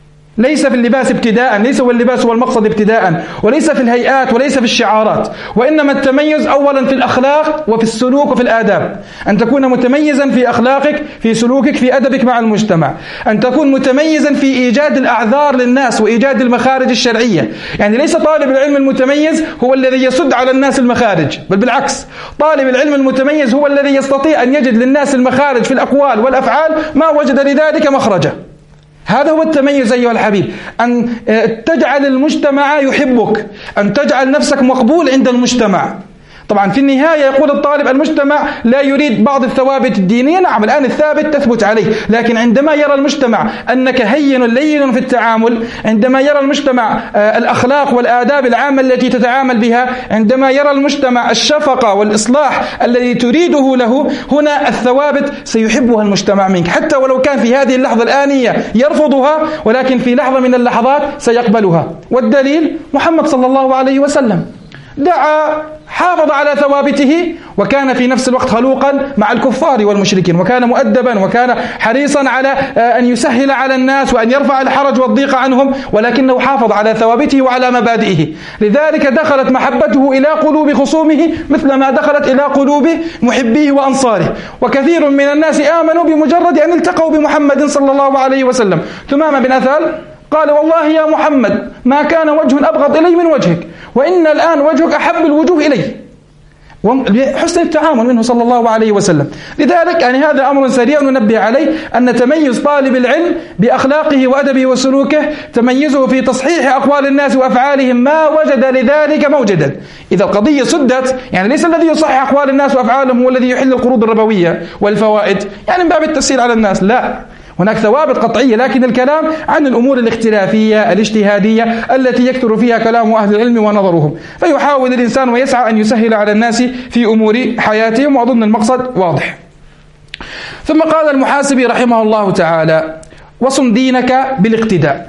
ليس في اللباس ابتداء، ليس هو اللباس هو المقصد ابتداء، وليس في الهيئات وليس في الشعارات، وإنما التميز أولا في الأخلاق وفي السلوك وفي الآداب. أن تكون متميزا في أخلاقك، في سلوكك، في أدبك مع المجتمع. أن تكون متميزا في إيجاد الأعذار للناس وإيجاد المخارج الشرعية. يعني ليس طالب العلم المتميز هو الذي يسد على الناس المخارج، بل بالعكس، طالب العلم المتميز هو الذي يستطيع أن يجد للناس المخارج في الأقوال والأفعال ما وجد لذلك مخرجه. هذا هو التميز أيها الحبيب، أن تجعل المجتمع يحبك، أن تجعل نفسك مقبول عند المجتمع. طبعا في النهاية يقول الطالب المجتمع لا يريد بعض الثوابت الدينية، نعم الآن الثابت تثبت عليه، لكن عندما يرى المجتمع أنك هين لين في التعامل، عندما يرى المجتمع الأخلاق والآداب العامة التي تتعامل بها، عندما يرى المجتمع الشفقة والإصلاح الذي تريده له، هنا الثوابت سيحبها المجتمع منك، حتى ولو كان في هذه اللحظة الآنية يرفضها، ولكن في لحظة من اللحظات سيقبلها. والدليل محمد صلى الله عليه وسلم دعا، حافظ على ثوابته، وكان في نفس الوقت خلوقا مع الكفار والمشركين، وكان مؤدبا، وكان حريصا على أن يسهل على الناس وأن يرفع الحرج والضيق عنهم، ولكنه حافظ على ثوابته وعلى مبادئه. لذلك دخلت محبته إلى قلوب خصومه مثل ما دخلت إلى قلوب محبيه وأنصاره. وكثير من الناس آمنوا بمجرد أن التقوا بمحمد صلى الله عليه وسلم. ثمامة بن أثال قال والله يا محمد ما كان وجه أبغض إلي من وجهك، وإن الآن وجهك أحب الوجوه إلي، حسن التعامل منه صلى الله عليه وسلم. لذلك يعني هذا أمر سريع ننبه عليه، أن تميز طالب العلم بأخلاقه وأدبه وسلوكه، تميزه في تصحيح أقوال الناس وأفعالهم ما وجد لذلك موجدا. إذا القضية سدت، يعني ليس الذي يصحح أقوال الناس وأفعالهم هو الذي يحل القروض الربوية والفوائد، يعني من باب التسهيل على الناس، لا، هناك ثوابت قطعية، لكن الكلام عن الأمور الاختلافية الاجتهادية التي يكثر فيها كلام أهل العلم ونظرهم. فيحاول الإنسان ويسعى أن يسهل على الناس في أمور حياتهم، وأظن المقصد واضح. ثم قال المحاسبي رحمه الله تعالى: وصن دينك بالاقتداء،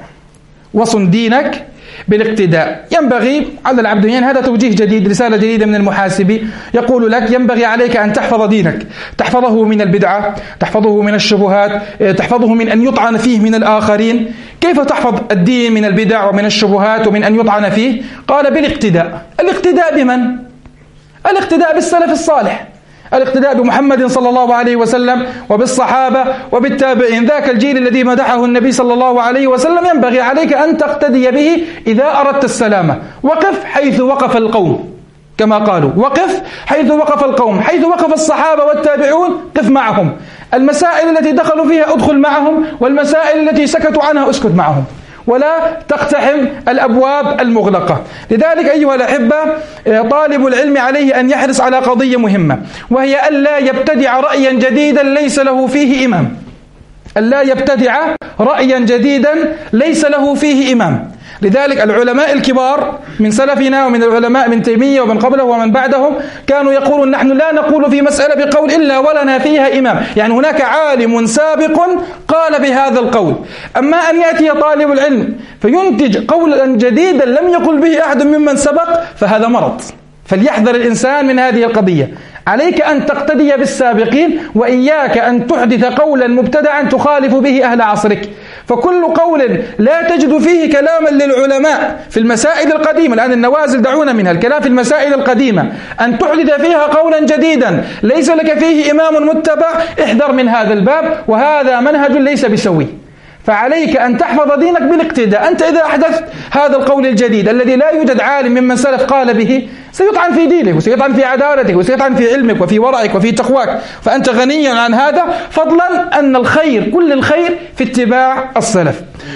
وصن دينك بالاقتداء. ينبغي على العبد، يعني هذا توجيه جديد، رسالة جديدة من المحاسبي، يقول لك ينبغي عليك أن تحفظ دينك، تحفظه من البدعة، تحفظه من الشبهات، تحفظه من أن يطعن فيه من الآخرين. كيف تحفظ الدين من البدع ومن الشبهات ومن أن يطعن فيه؟ قال بالاقتداء. الاقتداء بمن؟ الاقتداء بالسلف الصالح، الاقتداء بمحمد صلى الله عليه وسلم وبالصحابة وبالتابعين، ذاك الجيل الذي مدحه النبي صلى الله عليه وسلم ينبغي عليك أن تقتدي به إذا أردت السلامة. وقف حيث وقف القوم، كما قالوا وقف حيث وقف القوم، حيث وقف الصحابة والتابعون قف معهم. المسائل التي دخلوا فيها أدخل معهم، والمسائل التي سكتوا عنها أسكت معهم، ولا تقتحم الأبواب المغلقة. لذلك أيها الأحبة، طالب العلم عليه أن يحرص على قضية مهمة، وهي ألا يبتدع رأيا جديدا ليس له فيه إمام، ألا يبتدع رأيا جديدا ليس له فيه إمام. لذلك العلماء الكبار من سلفنا ومن العلماء من تيمية ومن قبله ومن بعدهم كانوا يقولون نحن لا نقول في مسألة بقول إلا ولنا فيها إمام، يعني هناك عالم سابق قال بهذا القول. أما أن يأتي طالب العلم فينتج قولا جديدا لم يقل به أحد ممن سبق، فهذا مرض. فليحذر الإنسان من هذه القضية. عليك أن تقتدي بالسابقين، وإياك أن تحدث قولا مبتدعا تخالف به أهل عصرك. فكل قول لا تجد فيه كلاما للعلماء في المسائل القديمة، الآن النوازل دعونا منها، الكلام في المسائل القديمة، أن تحدث فيها قولا جديدا ليس لك فيه إمام متبع، احذر من هذا الباب، وهذا منهج ليس بسوي. فعليك أن تحفظ دينك بالاقتداء. أنت إذا أحدثت هذا القول الجديد الذي لا يوجد عالم ممن سلف قال به، سيطعن في دينك وسيطعن في عدالتك وسيطعن في علمك وفي ورعك وفي تقواك، فأنت غني عن هذا، فضلا أن الخير كل الخير في اتباع السلف.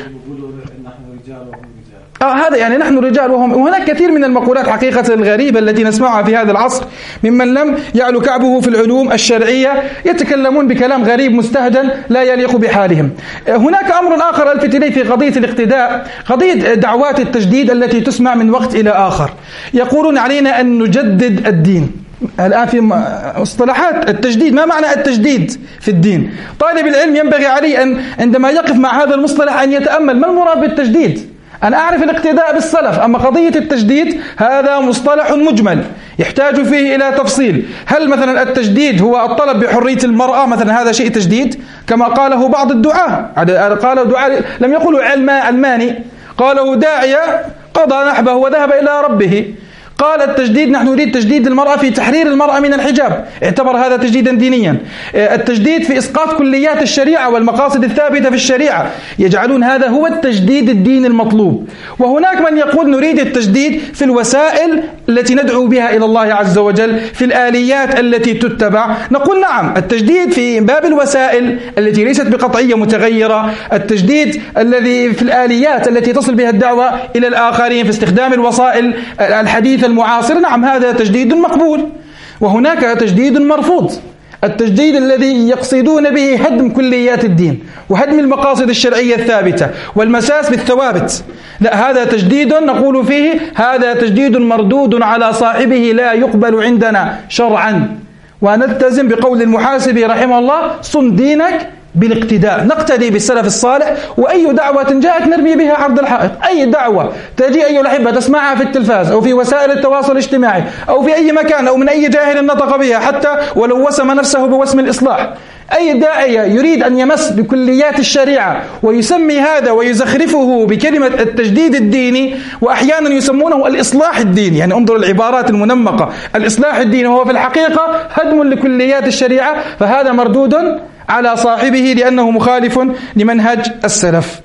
نحن رجال وهم رجال. آه هذا يعني نحن رجال وهم. وهناك كثير من المقولات حقيقة الغريبة التي نسمعها في هذا العصر ممن لم يعلو كعبه في العلوم الشرعية، يتكلمون بكلام غريب مستهجن لا يليق بحالهم. هناك أمر آخر ألفت إليه في قضية الاقتداء، قضية دعوات التجديد التي تسمع من وقت إلى آخر. يقولون علينا أن نجدد الدين. الآن في مصطلحات التجديد، ما معنى التجديد في الدين؟ طالب العلم ينبغي عليه أن عندما يقف مع هذا المصطلح أن يتأمل ما المراد بالتجديد. أنا أعرف الاقتداء بالسلف، أما قضية التجديد هذا مصطلح مجمل يحتاج فيه إلى تفصيل. هل مثلا التجديد هو الطلب بحرية المرأة مثلا، هذا شيء تجديد كما قاله بعض الدعاة؟ قالوا دعاء لم يقولوا علماني، قالوا داعية قضى نحبه وذهب إلى ربه. قال التجديد نحن نريد تجديد المرأة في تحرير المرأة من الحجاب، اعتبر هذا تجديدا دينيا. التجديد في إسقاط كليات الشريعة والمقاصد الثابتة في الشريعة، يجعلون هذا هو التجديد الديني المطلوب. وهناك من يقول نريد التجديد في الوسائل التي ندعو بها إلى الله عز وجل، في الآليات التي تتبع. نقول نعم، التجديد في باب الوسائل التي ليست بقطعية متغيرة، التجديد الذي في الآليات التي تصل بها الدعوة إلى الآخرين في استخدام الوسائل الحديثة المعاصر، نعم هذا تجديد مقبول. وهناك تجديد مرفوض، التجديد الذي يقصدون به هدم كليات الدين وهدم المقاصد الشرعية الثابتة والمساس بالثوابت. لا، هذا تجديد نقول فيه هذا تجديد مردود على صاحبه لا يقبل عندنا شرعا. ونلتزم بقول المحاسبي رحمه الله: صن دينك بالاقتداء. نقتدي بالسلف الصالح، وأي دعوة جاءت نرمي بها عرض الحائط. أي دعوة تجي أيها الأحبة تسمعها في التلفاز أو في وسائل التواصل الاجتماعي أو في أي مكان أو من أي جاهل نطق بها، حتى ولو وسم نفسه بوسم الإصلاح، أي داعية يريد أن يمس بكليات الشريعة ويسمي هذا ويزخرفه بكلمة التجديد الديني، وأحيانا يسمونه الإصلاح الديني. يعني انظر العبارات المنمقة، الإصلاح الديني وهو في الحقيقة هدم لكليات الشريعة، فهذا مردود على صاحبه لأنه مخالف لمنهج السلف.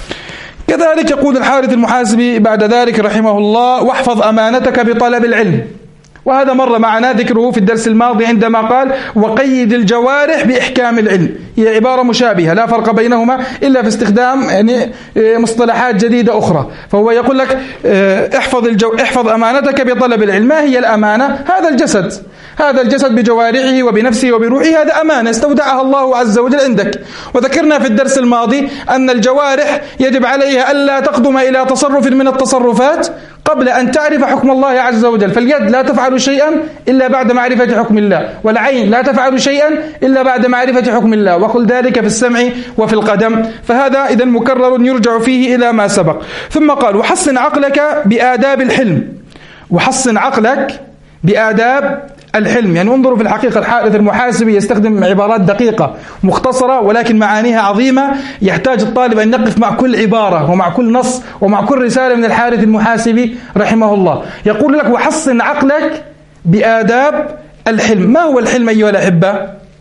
كذلك يقول الحارث المحاسبي بعد ذلك رحمه الله: واحفظ أمانتك بطلب العلم. وهذا مر معنا ذكره في الدرس الماضي عندما قال: وقيد الجوارح بإحكام العلم. هي عبارة مشابهة لا فرق بينهما إلا في استخدام يعني مصطلحات جديدة أخرى. فهو يقول لك احفظ, الجو احفظ أمانتك بطلب العلم. ما هي الأمانة؟ هذا الجسد، هذا الجسد بجوارحه وبنفسه وبروحه، هذا أمانة استودعها الله عز وجل عندك. وذكرنا في الدرس الماضي أن الجوارح يجب عليها ألا تقدم إلى تصرف من التصرفات قبل أن تعرف حكم الله عز وجل. فاليد لا تفعل شيئا إلا بعد معرفة حكم الله، والعين لا تفعل شيئا إلا بعد معرفة حكم الله، وكل ذلك في السمع وفي القدم. فهذا إذن مكرر يرجع فيه إلى ما سبق. ثم قال: وحصن عقلك بآداب الحلم. وحصن عقلك بآداب الحلم. يعني انظروا في الحقيقة الحارث المحاسبي يستخدم عبارات دقيقة مختصرة ولكن معانيها عظيمة، يحتاج الطالب أن يقف مع كل عبارة ومع كل نص ومع كل رسالة من الحارث المحاسبي رحمه الله. يقول لك: وحصن عقلك بآداب الحلم. ما هو الحلم أيها الأحبة؟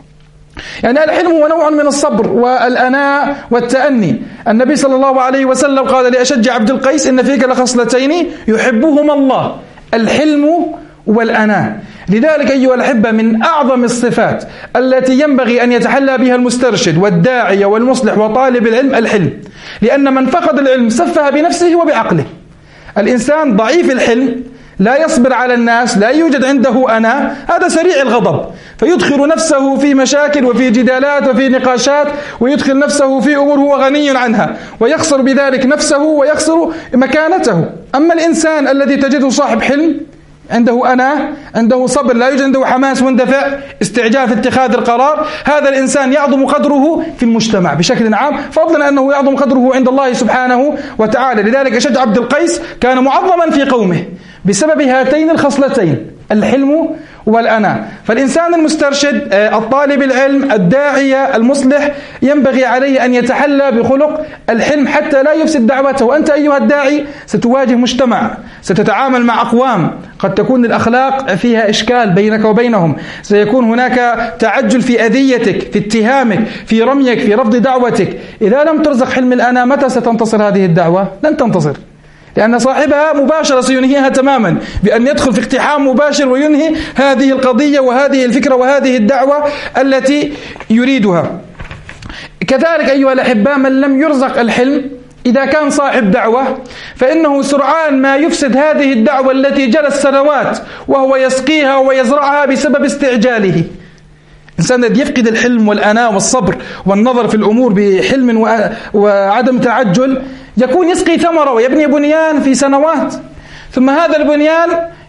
يعني الحلم هو نوع من الصبر والأناء والتأني. النبي صلى الله عليه وسلم قال لأشج عبد القيس: إن فيك لخصلتين يحبهما الله، الحلم والأناة. لذلك أيها الأحبة من أعظم الصفات التي ينبغي أن يتحلى بها المسترشد والداعية والمصلح وطالب العلم الحلم، لأن من فقد العلم سفه بنفسه وبعقله. الإنسان ضعيف الحلم لا يصبر على الناس، لا يوجد عنده أنا، هذا سريع الغضب، فيدخل نفسه في مشاكل وفي جدالات وفي نقاشات، ويدخل نفسه في أمور هو غني عنها، ويخسر بذلك نفسه ويخسر مكانته. أما الإنسان الذي تجده صاحب حلم، عنده أنا، عنده صبر، لا يوجد عنده حماس واندفاع، استعجال في اتخاذ القرار، هذا الإنسان يعظم قدره في المجتمع بشكل عام، فضلا أنه يعظم قدره عند الله سبحانه وتعالى. لذلك أشج عبد القيس كان معظما في قومه بسبب هاتين الخصلتين، الحلم والأنا. فالإنسان المسترشد، الطالب العلم، الداعية، المصلح، ينبغي عليه أن يتحلى بخلق الحلم حتى لا يفسد دعوته. أنت أيها الداعي ستواجه مجتمع، ستتعامل مع أقوام قد تكون الأخلاق فيها إشكال بينك وبينهم، سيكون هناك تعجل في أذيتك، في اتهامك، في رميك، في رفض دعوتك. إذا لم ترزق حلم الأنا، متى ستنتصر هذه الدعوة؟ لن تنتصر، لأن صاحبها مباشرة سينهيها تماما بأن يدخل في اقتحام مباشر وينهي هذه القضية وهذه الفكرة وهذه الدعوة التي يريدها. كذلك أيها الأحباء من لم يرزق الحلم إذا كان صاحب دعوة فإنه سرعان ما يفسد هذه الدعوة التي جلس سنوات وهو يسقيها ويزرعها بسبب استعجاله. إنسان الذي يفقد الحلم والأناة والصبر والنظر في الأمور بحلم وعدم تعجل يكون يسقي ثمرة ويبني بنيان في سنوات، ثم هذا البنيان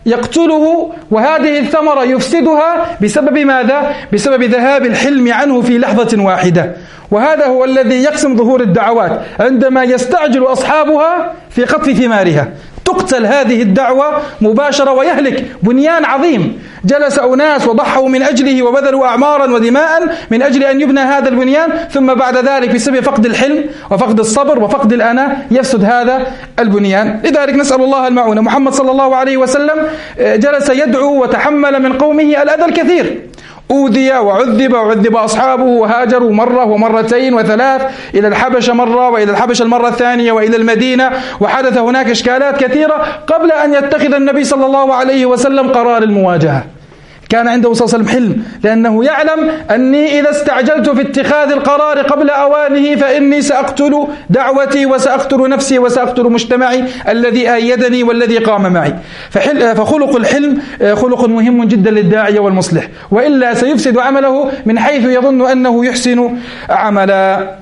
يقتله وهذه الثمرة يفسدها بسبب ماذا؟ بسبب ذهاب الحلم عنه في لحظة واحدة. وهذا هو الذي يقسم ظهور الدعوات، عندما يستعجل أصحابها في قطف ثمارها تقتل هذه الدعوة مباشرة ويهلك بنيان عظيم جلس أناس وضحوا من أجله وبذلوا أعمارا ودماء من أجل أن يبنى هذا البنيان، ثم بعد ذلك بسبب فقد الحلم وفقد الصبر وفقد الأناة يفسد هذا البنيان. لذلك نسأل الله المعونة. محمد صلى الله عليه وسلم جلس يدعو وتحمل من قومه الأذى الكثير، أوذي وعذب وعذب أصحابه وهاجروا مرة ومرتين وثلاث إلى الحبشة مرة وإلى الحبشة المرة الثانية وإلى المدينة، وحدث هناك إشكالات كثيرة قبل أن يتخذ النبي صلى الله عليه وسلم قرار المواجهة. كان عنده صلى الله عليه وسلم حلم، لأنه يعلم أني إذا استعجلت في اتخاذ القرار قبل أوانه فإني سأقتل دعوتي وسأقتل نفسي وسأقتل مجتمعي الذي أيدني والذي قام معي. فخلق الحلم خلق مهم جدا للداعية والمصلح، وإلا سيفسد عمله من حيث يظن أنه يحسن عملا.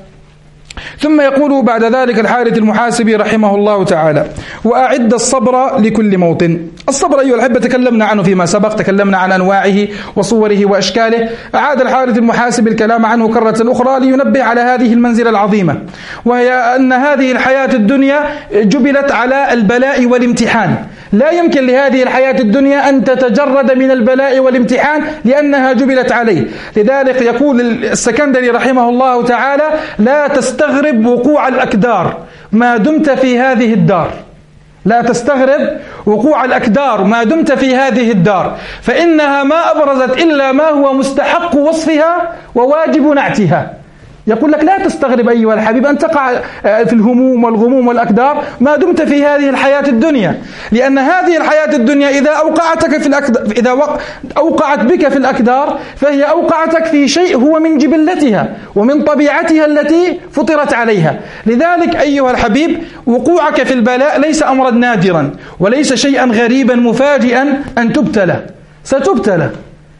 ثم يقول بعد ذلك الحارث المحاسبي رحمه الله تعالى: وأعد الصبر لكل موطن. الصبر أيها الأحبة تكلمنا عنه فيما سبق، تكلمنا عن أنواعه وصوره وأشكاله. أعاد الحارث المحاسبي الكلام عنه كرة أخرى لينبه على هذه المنزلة العظيمة، وهي أن هذه الحياة الدنيا جبلت على البلاء والامتحان. لا يمكن لهذه الحياة الدنيا أن تتجرد من البلاء والامتحان لأنها جبلت عليه. لذلك يقول السكندري رحمه الله تعالى: لا تستغرب وقوع الأكدار ما دمت في هذه الدار. لا تستغرب وقوع الأكدار ما دمت في هذه الدار، فإنها ما أبرزت إلا ما هو مستحق وصفها وواجب نعتها. يقول لك لا تستغرب أيها الحبيب أن تقع في الهموم والغموم والأكدار ما دمت في هذه الحياة الدنيا، لأن هذه الحياة الدنيا إذا أوقعتك في الأكدار إذا أوقعت بك في الأكدار فهي أوقعتك في شيء هو من جبلتها ومن طبيعتها التي فطرت عليها. لذلك أيها الحبيب وقوعك في البلاء ليس أمرا نادرا وليس شيئا غريبا مفاجئا أن تبتلى. ستبتلى،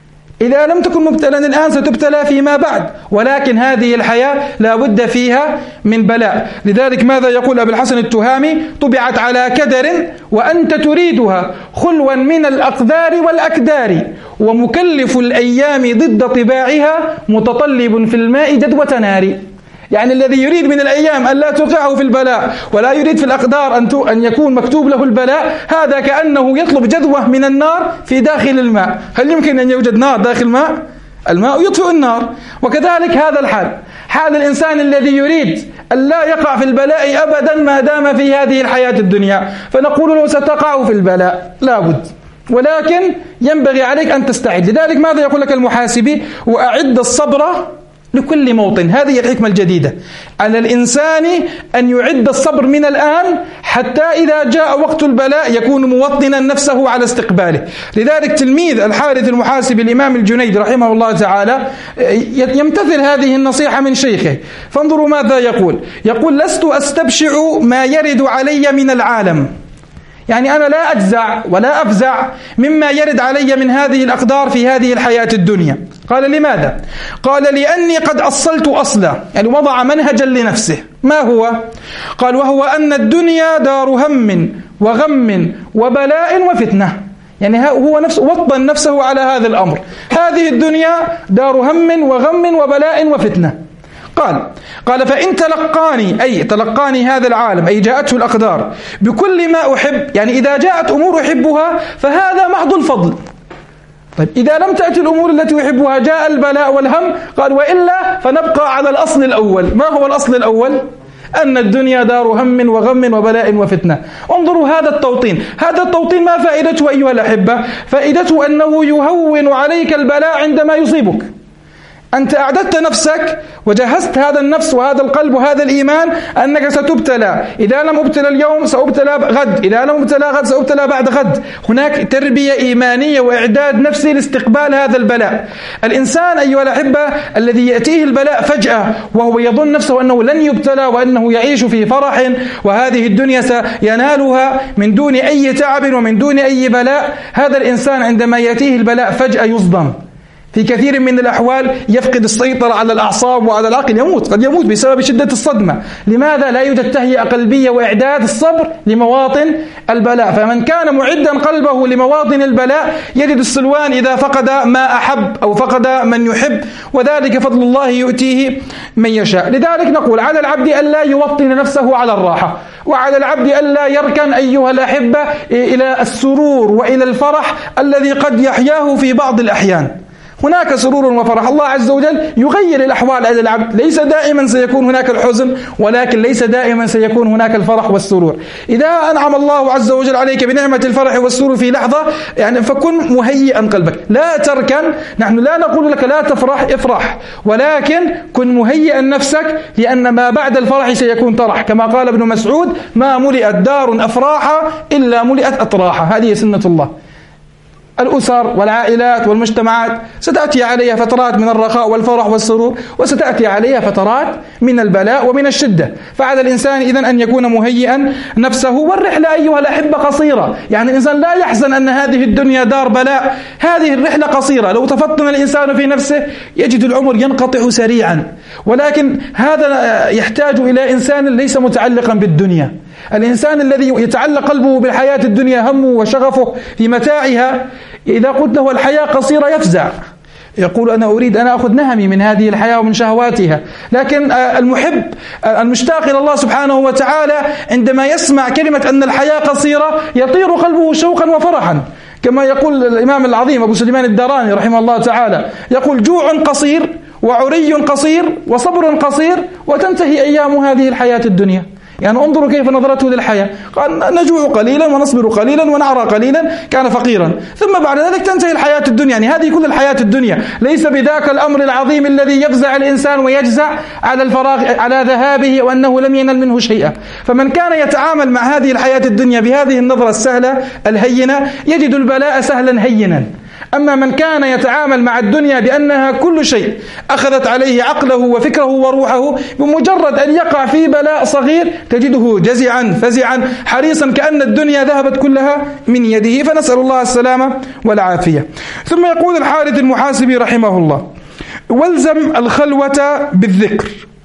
إذا لم تكن مبتلا الآن ستبتلى فيما بعد، ولكن هذه الحياة لا بد فيها من بلاء. لذلك ماذا يقول أبو الحسن التهامي: طبعت على كدر وأنت تريدها خلوا من الأقدار والأكدار، ومكلف الأيام ضد طباعها متطلب في الماء جدوة نار. يعني الذي يريد من الأيام أن لا توقعه في البلاء ولا يريد في الأقدار أن أن يكون مكتوب له البلاء، هذا كأنه يطلب جدوة من النار في داخل الماء. هل يمكن أن يوجد نار داخل الماء؟ الماء يطفئ النار. وكذلك هذا الحال، حال الإنسان الذي يريد أن لا يقع في البلاء أبدا ما دام في هذه الحياة الدنيا، فنقول له ستقع في البلاء لابد، ولكن ينبغي عليك أن تستعد. لذلك ماذا يقول لك المحاسبي: وأعد الصبر لكل موطن. هذه الحكمة الجديدة، على الإنسان أن يعد الصبر من الآن حتى إذا جاء وقت البلاء يكون موطنا نفسه على استقباله. لذلك تلميذ الحارث المحاسبي الإمام الجنيد رحمه الله تعالى يمتثل هذه النصيحة من شيخه. فانظروا ماذا يقول: يقول: لست أستبشع ما يرد علي من العالم. يعني أنا لا أجزع ولا أفزع مما يرد علي من هذه الأقدار في هذه الحياة الدنيا. قال: لماذا؟ قال: لأني قد أصلت أصلا، يعني وضع منهجا لنفسه. ما هو؟ قال: وهو أن الدنيا دار هم وغم وبلاء وفتنة. يعني هو نفسه وطن نفسه على هذا الأمر. هذه الدنيا دار هم وغم وبلاء وفتنة. قال قال فإن تلقاني، أي تلقاني هذا العالم، أي جاءته الأقدار بكل ما أحب، يعني إذا جاءت أمور أحبها فهذا محض الفضل. طيب إذا لم تأتي الأمور التي أحبها جاء البلاء والهم، قال: وإلا فنبقى على الأصل الأول. ما هو الأصل الأول؟ أن الدنيا دار هم وغم وبلاء وفتنة. انظروا هذا التوطين، هذا التوطين ما فائدته أيها الأحبة؟ فائدته أنه يهون عليك البلاء عندما يصيبك. أنت أعددت نفسك وجهزت هذا النفس وهذا القلب وهذا الإيمان أنك ستبتلى، إذا لم أبتلى اليوم سأبتلى غد، إذا لم أبتلى غد سأبتلى بعد غد. هناك تربية إيمانية وإعداد نفسي لاستقبال هذا البلاء. الإنسان أيها الأحبة الذي يأتيه البلاء فجأة وهو يظن نفسه أنه لن يبتلى وأنه يعيش في فرح وهذه الدنيا سينالها من دون أي تعب ومن دون أي بلاء، هذا الإنسان عندما يأتيه البلاء فجأة يصدم، في كثير من الأحوال يفقد السيطرة على الأعصاب وعلى العقل، يموت، قد يموت بسبب شدة الصدمة. لماذا؟ لا يوجد تهيئة قلبية وإعداد الصبر لمواطن البلاء. فمن كان معدا قلبه لمواطن البلاء يجد السلوان إذا فقد ما أحب أو فقد من يحب، وذلك فضل الله يؤتيه من يشاء. لذلك نقول على العبد ألا يوطن نفسه على الراحة، وعلى العبد ألا يركن أيها الأحبة إلى السرور وإلى الفرح الذي قد يحياه في بعض الأحيان. هناك سرور وفرح، الله عز وجل يغير الأحوال على العبد، ليس دائما سيكون هناك الحزن، ولكن ليس دائما سيكون هناك الفرح والسرور. إذا أنعم الله عز وجل عليك بنعمة الفرح والسرور في لحظة يعني فكن مهيئا قلبك، لا تركن. نحن لا نقول لك لا تفرح، افرح، ولكن كن مهيئا نفسك، لأن ما بعد الفرح سيكون طرح، كما قال ابن مسعود: ما ملئت دار أفراحا إلا ملئت أطراحا. هذه سنة الله. الأسر والعائلات والمجتمعات ستأتي عليها فترات من الرخاء والفرح والسرور، وستأتي عليها فترات من البلاء ومن الشدة. فعلى الإنسان إذن أن يكون مهيئا نفسه. والرحلة أيها الأحبة قصيرة، يعني الإنسان لا يحزن أن هذه الدنيا دار بلاء، هذه الرحلة قصيرة. لو تفطن الإنسان في نفسه يجد العمر ينقطع سريعا، ولكن هذا يحتاج إلى إنسان ليس متعلقا بالدنيا. الإنسان الذي يتعلق قلبه بالحياة الدنيا همه وشغفه في متاعها، إذا قلت له الحياة قصيرة يفزع، يقول أنا أريد أن أخذ نهمي من هذه الحياة ومن شهواتها. لكن المحب المشتاق إلى الله سبحانه وتعالى عندما يسمع كلمة أن الحياة قصيرة يطير قلبه شوقا وفرحا، كما يقول الإمام العظيم أبو سليمان الداراني رحمه الله تعالى، يقول: جوع قصير وعري قصير وصبر قصير وتنتهي أيام هذه الحياة الدنيا. يعني انظروا كيف نظرته للحياة، قال: نجوع قليلا ونصبر قليلا ونعرى قليلا، كان فقيرا، ثم بعد ذلك تنتهي الحياة الدنيا. يعني هذه كل الحياة الدنيا، ليس بذاك الأمر العظيم الذي يفزع الإنسان ويجزع على الفراغ على ذهابه وأنه لم ينل منه شيئا. فمن كان يتعامل مع هذه الحياة الدنيا بهذه النظرة السهلة الهينة يجد البلاء سهلا هينا. أما من كان يتعامل مع الدنيا بأنها كل شيء أخذت عليه عقله وفكره وروحه، بمجرد أن يقع في بلاء صغير تجده جزعا فزعا حريصا كأن الدنيا ذهبت كلها من يده. فنسأل الله السلامة والعافية. ثم يقول الحارث المحاسبي رحمه الله: والزم الخلوة بالذكر.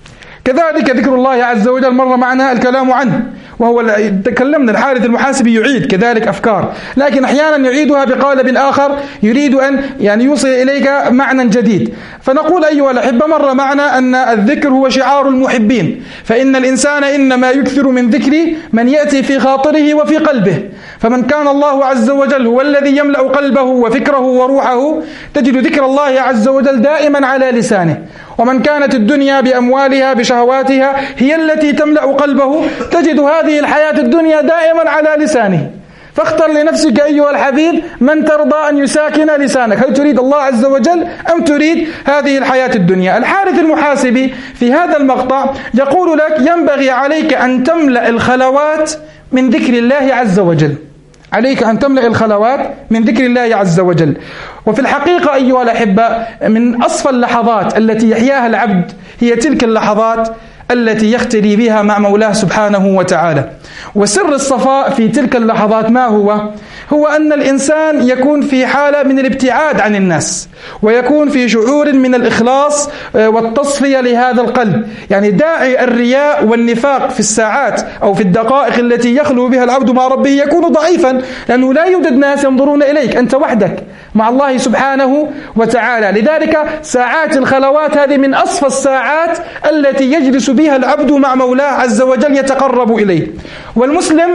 كذلك ذكر الله عز وجل مر معنا الكلام عنه، وهو تكلمنا الحارث المحاسبي يعيد كذلك أفكار، لكن أحيانا يعيدها بقالب آخر يريد أن يعني يوصل إليك معنى جديد. فنقول أيها الأحبة مر معنا أن الذكر هو شعار المحبين، فإن الإنسان إنما يكثر من ذكر من يأتي في خاطره وفي قلبه. فمن كان الله عز وجل هو الذي يملأ قلبه وفكره وروحه تجد ذكر الله عز وجل دائما على لسانه. ومن كانت الدنيا بأموالها بشهواتها هي التي تملأ قلبه تجد هذه الحياة الدنيا دائما على لسانه. فاختر لنفسك أيها الحبيب من ترضى أن يساكن لسانك، هل تريد الله عز وجل أم تريد هذه الحياة الدنيا؟ الحارث المحاسبي في هذا المقطع يقول لك: ينبغي عليك أن تملأ الخلوات من ذكر الله عز وجل، عليك أن تملأ الخلوات من ذكر الله عز وجل. وفي الحقيقة أيها الأحبة من أصفى اللحظات التي يحياها العبد هي تلك اللحظات التي يختلي بها مع مولاه سبحانه وتعالى. وسر الصفاء في تلك اللحظات ما هو؟ هو أن الإنسان يكون في حالة من الابتعاد عن الناس، ويكون في شعور من الإخلاص والتصفية لهذا القلب. يعني داعي الرياء والنفاق في الساعات أو في الدقائق التي يخلو بها العبد مع ربه يكون ضعيفا، لأنه لا يوجد ناس ينظرون إليك، أنت وحدك مع الله سبحانه وتعالى. لذلك ساعات الخلوات هذه من أصفى الساعات التي يجلس بها العبد مع مولاه عز وجل يتقرب إليه. والمسلم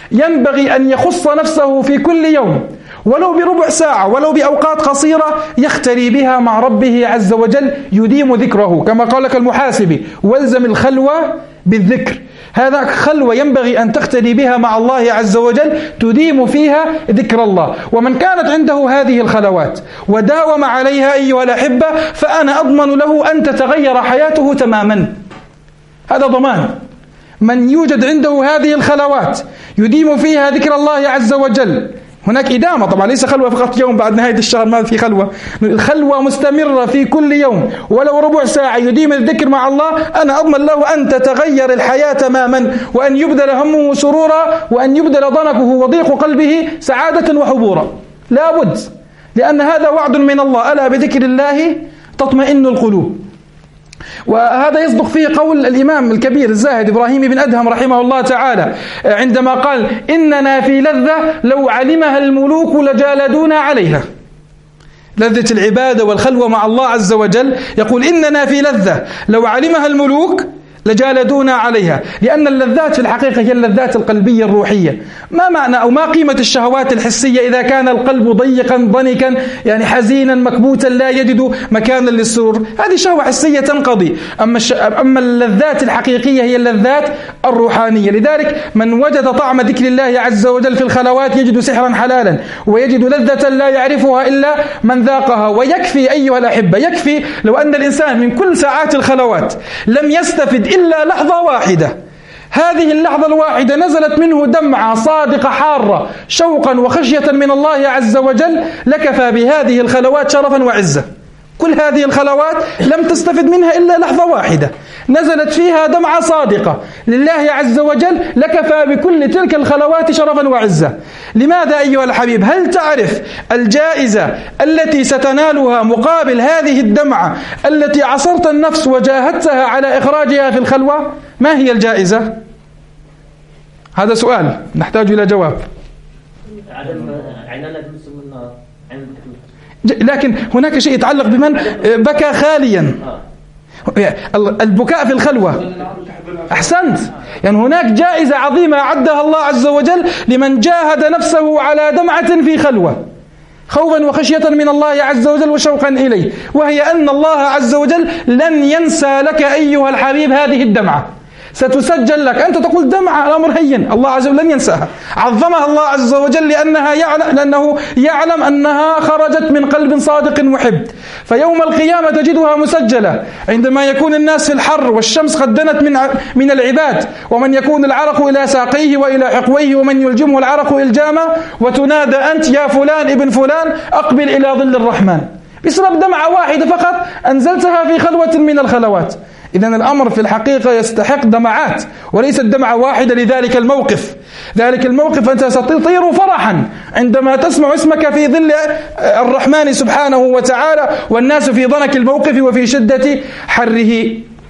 ينبغي أن يخص نفسه في كل يوم ولو بربع ساعة ولو بأوقات قصيرة يختلي بها مع ربه عز وجل، يديم ذكره كما قال لك المحاسبي: والزم الخلوة بالذكر. هذا خلوة ينبغي أن تختلي بها مع الله عز وجل تديم فيها ذكر الله. ومن كانت عنده هذه الخلوات وداوم عليها أيها الأحبة فأنا أضمن له أن تتغير حياته تماما. هذا ضمان. من يوجد عنده هذه الخلوات يديم فيها ذكر الله عز وجل، هناك إدامة طبعا، ليس خلوة فقط يوم بعد نهاية الشهر ما في خلوة، خلوة مستمرة في كل يوم ولو ربع ساعة يديم الذكر مع الله، أنا أضمن له أن تتغير الحياة تماما، وأن يبدل همه سرورا، وأن يبدل ضنكه وضيق قلبه سعادة وحبورا. لا بد، لأن هذا وعد من الله، ألا بذكر الله تطمئن القلوب. وهذا يصدق فيه قول الإمام الكبير الزاهد إبراهيم بن أدهم رحمه الله تعالى عندما قال إننا في لذة لو علمها الملوك لجالدونا عليها. لذة العبادة والخلوة مع الله عز وجل، يقول إننا في لذة لو علمها الملوك لجالدونا عليها، لأن اللذات في الحقيقة هي اللذات القلبية الروحية. ما معنى أو ما قيمة الشهوات الحسية إذا كان القلب ضيقا ضنكا، يعني حزينا مكبوتا لا يجد مكانا للسرور؟ هذه شهوة حسية تنقضي. أما, الش... أما اللذات الحقيقية هي اللذات الروحانية. لذلك من وجد طعم ذكر الله عز وجل في الخلوات يجد سحرا حلالا، ويجد لذة لا يعرفها إلا من ذاقها. ويكفي أيها الأحبة، يكفي لو أن الإنسان من كل ساعات الخلوات لم يستفد إلا لحظة واحدة، هذه اللحظة الواحدة نزلت منه دمعة صادقة حارة شوقا وخشية من الله عز وجل، لكفى بهذه الخلوات شرفا وعزة. كل هذه الخلوات لم تستفد منها إلا لحظة واحدة نزلت فيها دمعة صادقة لله عز وجل، لكفى بكل تلك الخلوات شرفا وعزة. لماذا أيها الحبيب؟ هل تعرف الجائزة التي ستنالها مقابل هذه الدمعة التي عصرت النفس وجاهدتها على إخراجها في الخلوة؟ ما هي الجائزة؟ هذا سؤال نحتاج إلى جواب. لكن هناك شيء يتعلق بمن بكى خاليا، البكاء في الخلوة. أحسنت، يعني هناك جائزة عظيمة أعدها الله عز وجل لمن جاهد نفسه على دمعة في خلوة خوفا وخشية من الله عز وجل وشوقا إليه، وهي أن الله عز وجل لن ينسى لك أيها الحبيب هذه الدمعة، ستسجل لك. أنت تقول دمعة الأمر هين، الله عز وجل لن ينساها، عظمها الله عز وجل لأنها يعلم لأنه يعلم أنها خرجت من قلب صادق محب. فيوم القيامة تجدها مسجلة عندما يكون الناس في الحر والشمس قد دنت من من العباد، ومن يكون العرق إلى ساقيه وإلى حقويه، ومن يلجمه العرق إلجاما، وتنادى أنت يا فلان ابن فلان أقبل إلى ظل الرحمن، بسبب دمعة واحدة فقط أنزلتها في خلوة من الخلوات. إذن الأمر في الحقيقة يستحق دمعات وليست دمعة واحدة لذلك الموقف. ذلك الموقف أنت ستطير فرحا عندما تسمع اسمك في ظل الرحمن سبحانه وتعالى، والناس في ضنك الموقف وفي شدة حره.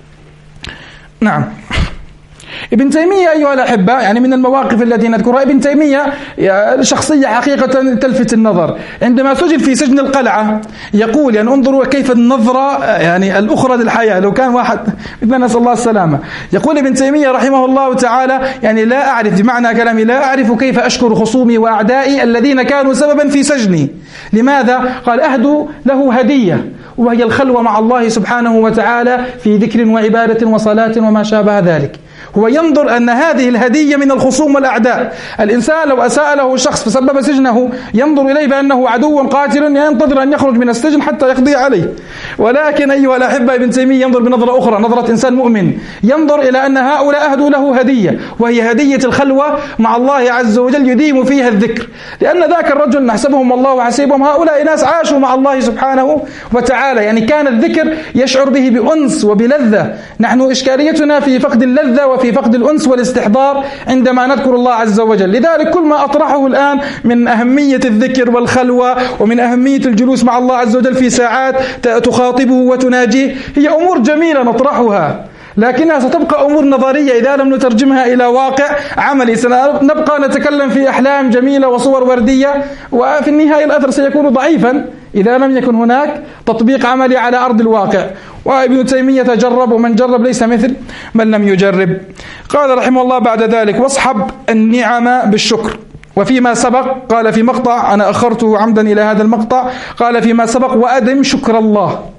نعم. ابن تيمية أيها الأحبة، يعني من المواقف التي نذكرها، ابن تيمية شخصية حقيقة تلفت النظر. عندما سجن في سجن القلعة يقول، يعني انظروا كيف النظرة يعني الأخرى للحياة، لو كان واحد نسأل الله السلامة. يقول ابن تيمية رحمه الله تعالى، يعني لا أعرف، بمعنى كلامي لا أعرف كيف أشكر خصومي وأعدائي الذين كانوا سببا في سجني. لماذا؟ قال أهدوا له هدية، وهي الخلوة مع الله سبحانه وتعالى في ذكر وعبادة وصلاة وما شابه ذلك. هو ينظر أن هذه الهدية من الخصوم والأعداء. الإنسان لو أساء له شخص فسبب سجنه ينظر إليه بأنه عدو قاتل ينتظر أن يخرج من السجن حتى يقضي عليه. ولكن أيها الأحبة ابن تيمية ينظر بنظرة أخرى، نظرة إنسان مؤمن، ينظر إلى أن هؤلاء أهدوا له هدية، وهي هدية الخلوة مع الله عز وجل يديم فيها الذكر. لأن ذاك الرجل نحسبهم الله وحسيبهم، هؤلاء ناس عاشوا مع الله سبحانه وتعالى، يعني كان الذكر يشعر به بأنس وبلذة. نحن إشكاليتنا في فقد اللذة وفي فقد الأنس والاستحضار عندما نذكر الله عز وجل. لذلك كل ما أطرحه الآن من أهمية الذكر والخلوة ومن أهمية الجلوس مع الله عز وجل في ساعات تخاطبه وتناجيه هي أمور جميلة نطرحها، لكنها ستبقى أمور نظرية إذا لم نترجمها إلى واقع عملي. سنبقى نتكلم في أحلام جميلة وصور وردية، وفي النهاية الأثر سيكون ضعيفا إذا لم يكن هناك تطبيق عملي على أرض الواقع. وابن تيمية جرب، ومن جرب ليس مثل من لم يجرب. قال رحمه الله بعد ذلك: واصحب النعم بالشكر. وفيما سبق قال في مقطع، أنا أخرته عمدا إلى هذا المقطع، قال فيما سبق: وأدم شكر الله.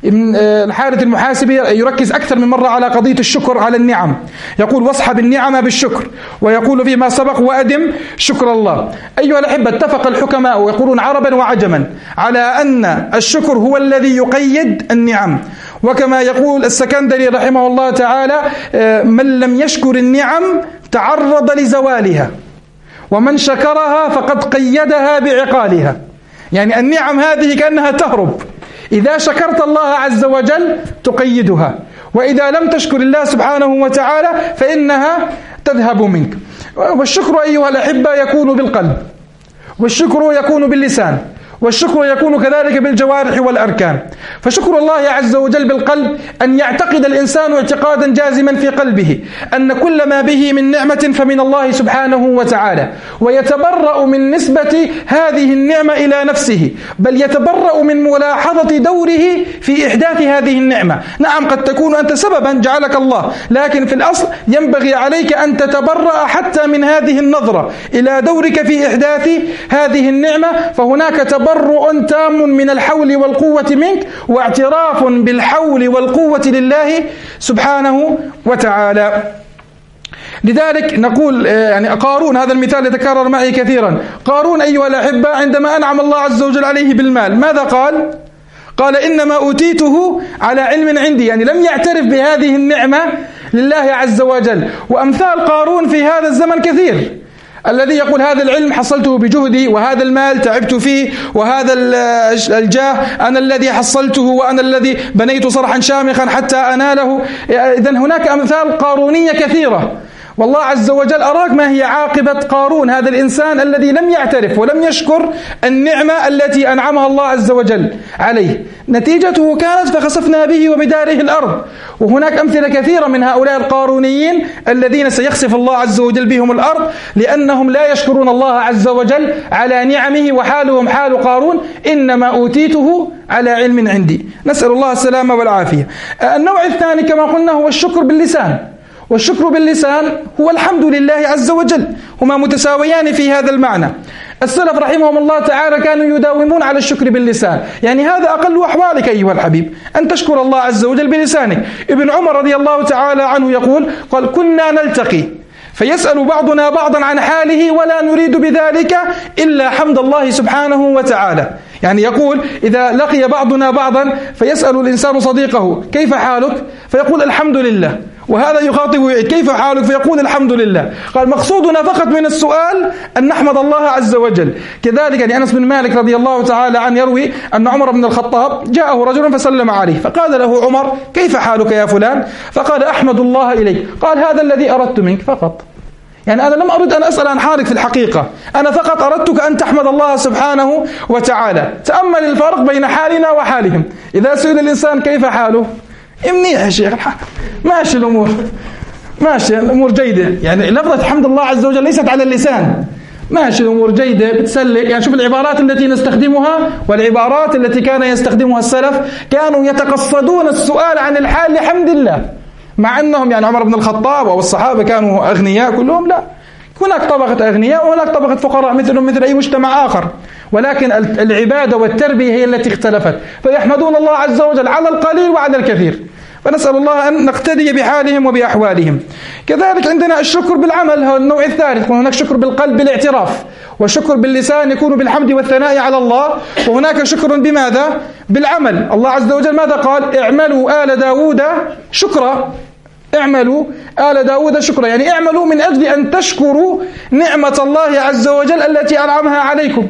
الحارث المحاسبي يركز أكثر من مرة على قضية الشكر على النعم، يقول واصحب النعم بالشكر، ويقول فيما سبق وأدم شكر الله. أيها الأحبة، اتفق الحكماء ويقولون عربا وعجما على أن الشكر هو الذي يقيد النعم، وكما يقول السكندري رحمه الله تعالى من لم يشكر النعم تعرض لزوالها، ومن شكرها فقد قيدها بعقالها. يعني النعم هذه كأنها تهرب، إذا شكرت الله عز وجل تقيدها، وإذا لم تشكر الله سبحانه وتعالى فإنها تذهب منك. والشكر أيها الأحبة يكون بالقلب، والشكر يكون باللسان، والشكر يكون كذلك بالجوارح والأركان. فشكر الله عز وجل بالقلب أن يعتقد الإنسان اعتقادا جازما في قلبه أن كل ما به من نعمة فمن الله سبحانه وتعالى، ويتبرأ من نسبة هذه النعمة إلى نفسه، بل يتبرأ من ملاحظة دوره في إحداث هذه النعمة. نعم قد تكون أنت سببا جعلك الله، لكن في الأصل ينبغي عليك أن تتبرأ حتى من هذه النظرة إلى دورك في إحداث هذه النعمة، فهناك تبرأ تبرؤ تام من الحول والقوة منك، واعتراف بالحول والقوة لله سبحانه وتعالى. لذلك نقول يعني قارون، هذا المثال يتكرر معي كثيرا، قارون أيها الأحبة عندما أنعم الله عز وجل عليه بالمال ماذا قال؟ قال إنما أوتيته على علم عندي، يعني لم يعترف بهذه النعمة لله عز وجل. وأمثال قارون في هذا الزمن كثير، الذي يقول هذا العلم حصلته بجهدي، وهذا المال تعبت فيه، وهذا الجاه أنا الذي حصلته، وأنا الذي بنيت صرحا شامخا حتى أناله. إذن هناك أمثال قارونية كثيرة، والله عز وجل أراك ما هي عاقبة قارون، هذا الإنسان الذي لم يعترف ولم يشكر النعمة التي أنعمها الله عز وجل عليه. نتيجته كانت فخسفنا به وبداره الأرض. وهناك أمثلة كثيرة من هؤلاء القارونيين الذين سيخسف الله عز وجل بهم الأرض لأنهم لا يشكرون الله عز وجل على نعمه، وحالهم حال قارون إنما أوتيته على علم عندي. نسأل الله السلامة والعافية. النوع الثاني كما قلنا هو الشكر باللسان، والشكر باللسان هو الحمد لله عز وجل، هما متساويان في هذا المعنى. السلف رحمهم الله تعالى كانوا يداومون على الشكر باللسان، يعني هذا أقل أحوالك أيها الحبيب أن تشكر الله عز وجل بلسانك. ابن عمر رضي الله تعالى عنه يقول قال كنا نلتقي فيسأل بعضنا بعضا عن حاله ولا نريد بذلك إلا حمد الله سبحانه وتعالى. يعني يقول إذا لقي بعضنا بعضا فيسأل الإنسان صديقه كيف حالك؟ فيقول الحمد لله، وهذا يخاطب يعيد كيف حالك؟ فيقول الحمد لله. قال مقصودنا فقط من السؤال أن نحمد الله عز وجل. كذلك يعني أنس بن مالك رضي الله تعالى عنه يروي أن عمر بن الخطاب جاءه رجل فسلم عليه، فقال له عمر كيف حالك يا فلان؟ فقال أحمد الله إليك. قال هذا الذي أردت منك فقط، يعني أنا لم أرد أن أسأل عن حالك في الحقيقة، أنا فقط أردتك أن تحمد الله سبحانه وتعالى. تأمل الفرق بين حالنا وحالهم. إذا سئل الإنسان كيف حاله؟ منيح يا شيخ، ماشي الأمور، ماشي الأمور جيدة، يعني لفظة حمد الله عز وجل ليست على اللسان، ماشي الأمور جيدة بتسلك. يعني شوف العبارات التي نستخدمها والعبارات التي كان يستخدمها السلف، كانوا يتقصدون السؤال عن الحال لحمد الله، مع أنهم يعني عمر بن الخطاب أو الصحابة كانوا أغنياء كلهم، لا، هناك طبقة أغنياء وهناك طبقة فقراء مثلهم مثل أي مجتمع آخر، ولكن العبادة والتربية هي التي اختلفت، فيحمدون الله عز وجل على القليل وعلى الكثير. فنسأل الله أن نقتدي بحالهم وبأحوالهم. كذلك عندنا الشكر بالعمل، هو النوع الثالث. هناك شكر بالقلب بالاعتراف، وشكر باللسان يكون بالحمد والثناء على الله، وهناك شكر بماذا؟ بالعمل. الله عز وجل ماذا قال؟ اعملوا آل داود شكرا، اعملوا آل داود شكرا، يعني اعملوا من أجل أن تشكروا نعمة الله عز وجل التي أنعمها عليكم.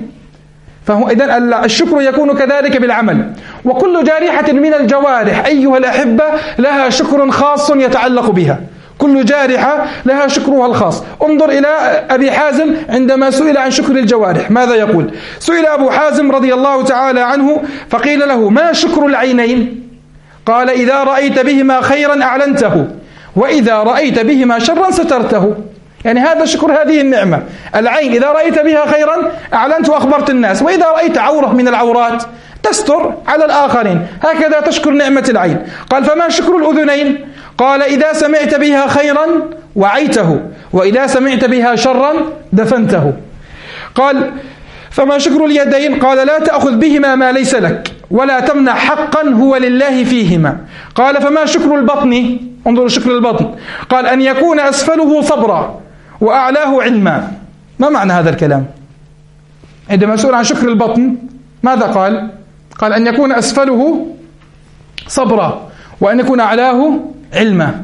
فهو إذن الشكر يكون كذلك بالعمل. وكل جارحة من الجوارح أيها الأحبة لها شكر خاص يتعلق بها، كل جارحة لها شكرها الخاص. انظر إلى أبي حازم عندما سئل عن شكر الجوارح ماذا يقول؟ سئل أبو حازم رضي الله تعالى عنه فقيل له ما شكر العينين؟ قال إذا رأيت بهما خيرا أعلنته، وإذا رأيت بهما شرا سترته. يعني هذا شكر هذه النعمة، العين إذا رأيت بها خيرا أعلنت وأخبرت الناس، وإذا رأيت عورة من العورات تستر على الآخرين، هكذا تشكر نعمة العين. قال فما شكر الأذنين؟ قال إذا سمعت بها خيرا وعيته، وإذا سمعت بها شرا دفنته. قال فما شكر اليدين؟ قال لا تأخذ بهما ما ليس لك، ولا تمنع حقا هو لله فيهما. قال فما شكر البطن؟ انظروا شكر البطن. قال أن يكون أسفله صبرا وأعلاه علما. ما معنى هذا الكلام؟ عندما سئل عن شكر البطن ماذا قال؟ قال أن يكون أسفله صبرا وأن يكون أعلاه علما.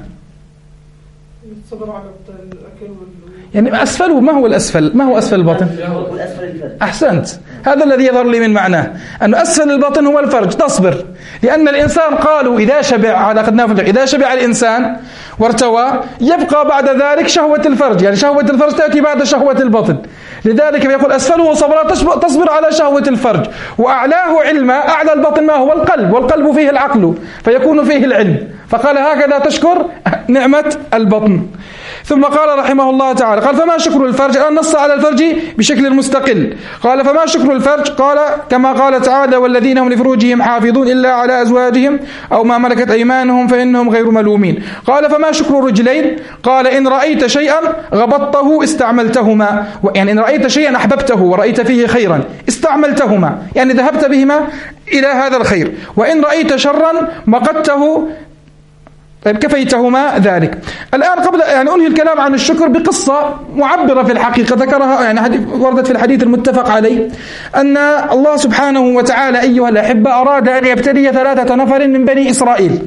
يعني أسفله، ما هو الأسفل؟ ما هو أسفل البطن؟ أحسنت، هذا الذي يظهر لي من معناه، أن أسفل البطن هو الفرج. تصبر، لأن الإنسان قالوا إذا شبع، على قد نافذ، إذا شبع الإنسان وارتوى يبقى بعد ذلك شهوة الفرج، يعني شهوة الفرج تأتي بعد شهوة البطن. لذلك يقول أسفله صبرا، تصبر على شهوة الفرج. وأعلاه علما، أعلى البطن ما هو؟ القلب، والقلب فيه العقل فيكون فيه العلم. فقال هكذا تشكر نعمة البطن. ثم قال رحمه الله تعالى، قال فما شكر الفرج؟ الآن نص على الفرج بشكل مستقل. قال فما شكر الفرج؟ قال كما قال تعالى والذين هم لفروجهم حافظون إلا على أزواجهم أو ما ملكت أيمانهم فإنهم غير ملومين. قال فما شكر الرجلين؟ قال إن رأيت شيئا غبطته استعملتهما، يعني إن رأيت شيئا أحببته ورأيت فيه خيرا استعملتهما، يعني ذهبت بهما إلى هذا الخير. وإن رأيت شرا مقته، طيب كفيتهما ذلك. الآن قبل يعني أنهي الكلام عن الشكر بقصة معبرة في الحقيقة ذكرها، يعني وردت في الحديث المتفق عليه، أن الله سبحانه وتعالى أيها الأحبة أراد أن يبتلي ثلاثة نفر من بني إسرائيل.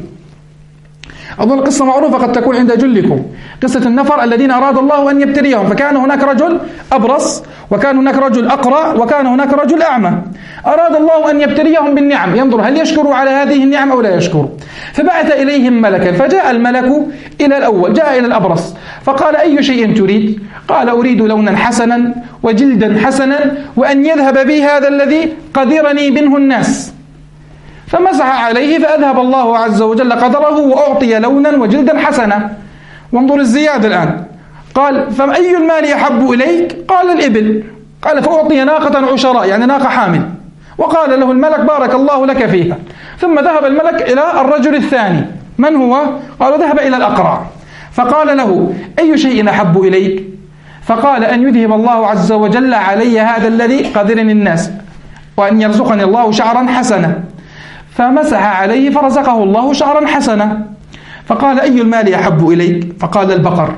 أظن القصة معروفة قد تكون عند جلكم، قصة النفر الذين أراد الله أن يبتليهم. فكان هناك رجل أبرص، وكان هناك رجل أقرع، وكان هناك رجل أعمى. أراد الله أن يبتليهم بالنعم، ينظر هل يشكروا على هذه النعم أو لا يشكروا. فبعث إليهم ملكا، فجاء الملك إلى الأول، جاء إلى الأبرص فقال أي شيء تريد؟ قال أريد لونا حسنا وجلدا حسنا وأن يذهب بي هذا الذي قدرني منه الناس. فمسح عليه فأذهب الله عز وجل قدره وأعطي لونا وجلدا حسنا. وانظر الزيادة الآن، قال فأي المال يحب إليك؟ قال الإبل. قال فأعطي ناقة عشراء، يعني ناقة حامل. وقال له الملك بارك الله لك فيها. ثم ذهب الملك إلى الرجل الثاني، من هو؟ قال ذهب إلى الأقرع. فقال له أي شيء أحب إليك؟ فقال أن يذهب الله عز وجل علي هذا الذي قدرني الناس وأن يرزقني الله شعرا حسنا. فمسح عليه فرزقه الله شعرا حسنا. فقال أي المال أحب إليك؟ فقال البقر.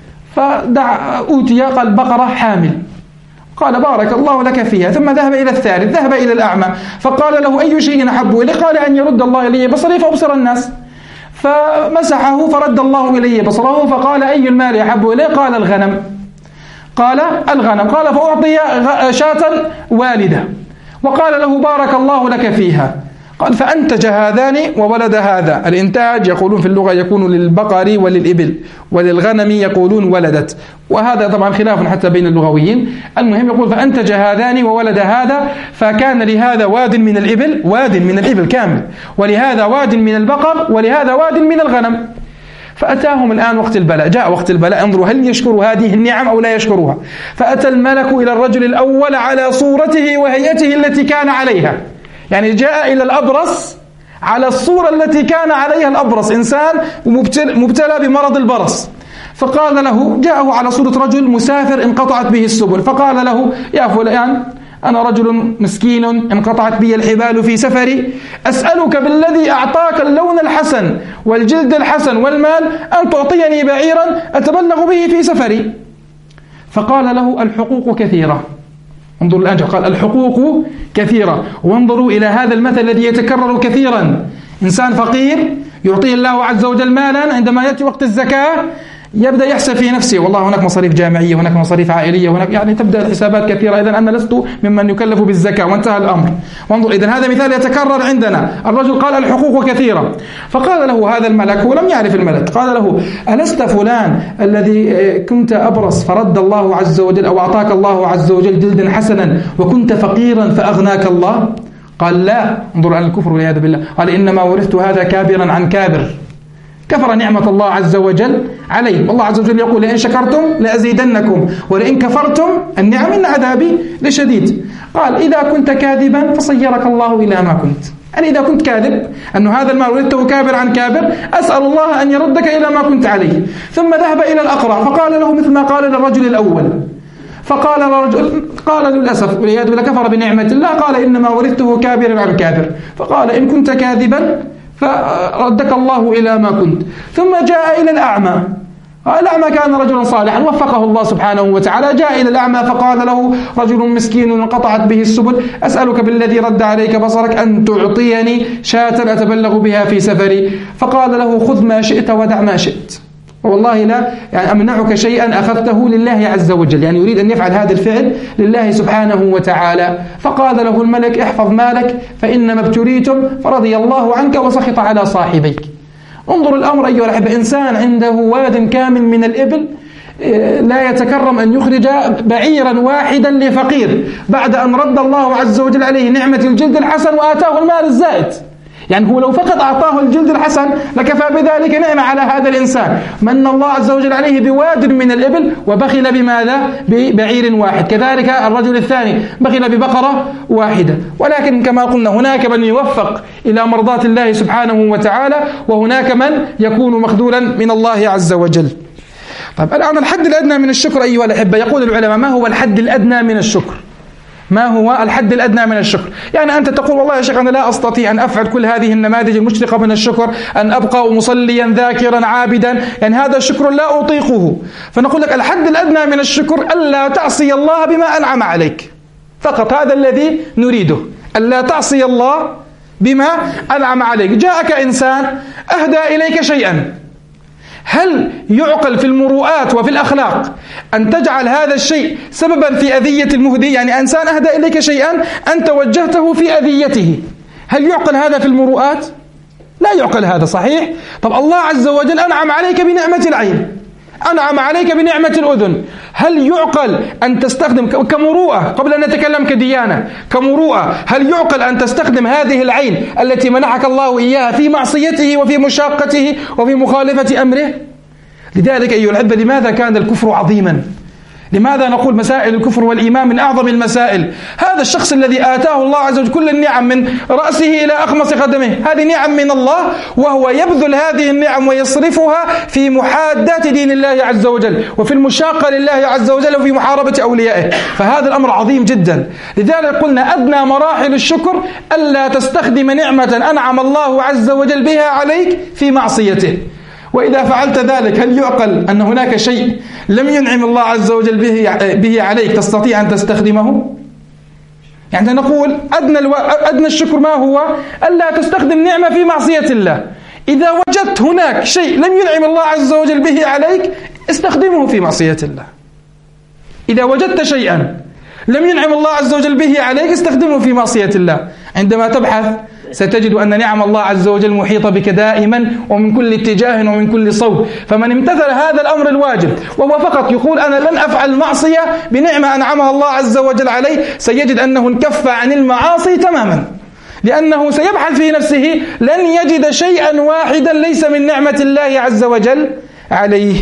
فدع أوتي، قال بقرة حامل. قال بارك الله لك فيها. ثم ذهب إلى الثالث، ذهب إلى الأعمى فقال له أي شيء أحب إليك؟ قال أن يرد الله إلي بصري فأبصر الناس. فمسحه فرد الله إلي بصره. فقال أي المال أحب إليك؟ قال الغنم. قال الغنم. قال فأعطي شاة والدة وقال له بارك الله لك فيها. قال فأنتج هذان وولد هذا. الإنتاج يقولون في اللغة يكون للبقر وللإبل، وللغنم يقولون ولدت، وهذا طبعا خلاف حتى بين اللغويين. المهم يقول فأنتج هذان وولد هذا، فكان لهذا واد من الإبل، واد من الإبل كامل، ولهذا واد من البقر، ولهذا واد من الغنم. فأتاهم الآن وقت البلاء، جاء وقت البلاء، انظروا هل يشكر هذه النعم أو لا يشكرها. فأتى الملك إلى الرجل الأول على صورته وهيئته التي كان عليها، يعني جاء إلى الأبرص على الصورة التي كان عليها الأبرص، إنسان مبتلى بمرض البرص. فقال له، جاءه على صورة رجل مسافر انقطعت به السبل، فقال له يا فلان أنا رجل مسكين انقطعت بي الحبال في سفري، أسألك بالذي أعطاك اللون الحسن والجلد الحسن والمال أن تعطيني بعيرا أتبلغ به في سفري. فقال له الحقوق كثيرة. انظروا الآن، قال الحقوق كثيرة. وانظروا إلى هذا المثل الذي يتكرر كثيرا، إنسان فقير يعطيه الله عز وجل مالا، عندما يأتي وقت الزكاة يبدأ يحسب في نفسه والله هناك مصاريف جامعية، هناك مصاريف عائلية، هناك يعني تبدأ الحسابات كثيرة، إذن أنا لست ممن يكلف بالزكاة، وانتهى الأمر. وانظر، إذن هذا مثال يتكرر عندنا. الرجل قال الحقوق كثيرة. فقال له هذا الملك، هو لم يعرف الملك، قال له ألست فلان الذي كنت أبرص فرد الله عز وجل أو أعطاك الله عز وجل جلدا حسنا وكنت فقيرا فأغناك الله؟ قال لا. انظر على الكفر والعياذ بالله. قال إنما ورثت هذا كابرا عن كابر، كفر نعمة الله عز وجل عليه. والله عز وجل يقول لئن شكرتم لأزيدنكم ولئن كفرتم النعم إن عذابي لشديد. قال إذا كنت كاذبا فصيرك الله إلى ما كنت، يعني إذا كنت كاذب أنه هذا المال ولدته كابر عن كابر، أسأل الله أن يردك إلى ما كنت عليه. ثم ذهب إلى الأقرع فقال له مثل ما قال للرجل الأول. فقال رجل، قال للأسف والعياذ بالله كفر بنعمة الله، قال إنما ورثته كابرا عن كابر. فقال إن كنت كاذبا فردك الله إلى ما كنت. ثم جاء إلى الأعمى، الأعمى كان رجلا صالحا وفقه الله سبحانه وتعالى، جاء إلى الأعمى فقال له رجل مسكين انقطعت به السبل أسألك بالذي رد عليك بصرك أن تعطيني شاة أتبلغ بها في سفري. فقال له خذ ما شئت ودع ما شئت، والله لا يعني أمنعك شيئا أخذته لله عز وجل، يعني يريد أن يفعل هذا الفعل لله سبحانه وتعالى. فقال له الملك احفظ مالك فإنما ابتليتم فرضي الله عنك وسخط على صاحبيك. انظر الأمر أيها الأحبة، إنسان عنده واد كامل من الإبل لا يتكرم أن يخرج بعيرا واحدا لفقير بعد أن رد الله عز وجل عليه نعمة الجلد الحسن وآتاه المال الزائد. يعني هو لو فقط أعطاه الجلد الحسن لكفى بذلك نعمة على هذا الإنسان. من الله عز وجل عليه بواد من الإبل وبخل بماذا؟ ببعير واحد. كذلك الرجل الثاني بخل ببقرة واحدة. ولكن كما قلنا هناك من يوفق إلى مرضاة الله سبحانه وتعالى، وهناك من يكون مخذولا من الله عز وجل. طيب الآن الحد الأدنى من الشكر أيها الأحبة، يقول العلماء ما هو الحد الأدنى من الشكر؟ ما هو الحد الأدنى من الشكر؟ يعني أنت تقول والله يا شيخ أنا لا أستطيع أن أفعل كل هذه النماذج المشرقة من الشكر، أن أبقى مصليا ذاكرا عابدا، يعني هذا الشكر لا أطيقه. فنقول لك الحد الأدنى من الشكر ألا تعصي الله بما أنعم عليك، فقط هذا الذي نريده، ألا تعصي الله بما أنعم عليك. جاءك إنسان أهدى إليك شيئا، هل يعقل في المروءات وفي الأخلاق أن تجعل هذا الشيء سببا في أذية المهدي؟ يعني إنسان أهدى إليك شيئا أنت وجهته في أذيته، هل يعقل هذا في المروءات؟ لا يعقل هذا، صحيح؟ طب الله عز وجل أنعم عليك بنعمة العين، أنعم عليك بنعمة الأذن، هل يعقل أن تستخدم كمروءة قبل أن نتكلم كديانة كمروءة، هل يعقل أن تستخدم هذه العين التي منحك الله إياها في معصيته وفي مشاقته وفي مخالفة أمره؟ لذلك أيها الأحبة لماذا كان الكفر عظيما؟ لماذا نقول مسائل الكفر والإيمان من أعظم المسائل؟ هذا الشخص الذي آتاه الله عز وجل كل النعم من رأسه إلى أخمص قدمه، هذه نعم من الله، وهو يبذل هذه النعم ويصرفها في محادات دين الله عز وجل وفي المشاقة لله عز وجل وفي محاربة أوليائه، فهذا الأمر عظيم جدا. لذلك قلنا أدنى مراحل الشكر ألا تستخدم نعمة أنعم الله عز وجل بها عليك في معصيته. وإذا فعلت ذلك هل يعقل أن هناك شيء لم ينعم الله عز وجل به, به عليك تستطيع أن تستخدمه؟ يعني نقول أدنى, الو... أدنى الشكر ما هو؟ ألا تستخدم نعمة في معصية الله. إذا وجدت هناك شيء لم ينعم الله عز وجل به عليك استخدمه في معصية الله. إذا وجدت شيئا لم ينعم الله عز وجل به عليك استخدمه في معصية الله. عندما تبحث ستجد أن نعم الله عز وجل محيطة بك دائما ومن كل اتجاه ومن كل صوب. فمن امتثل هذا الأمر الواجب وهو فقط يقول أنا لن أفعل معصية بنعمة أنعمها الله عز وجل عليه، سيجد أنه انكف عن المعاصي تماما، لأنه سيبحث في نفسه لن يجد شيئا واحدا ليس من نعمة الله عز وجل عليه.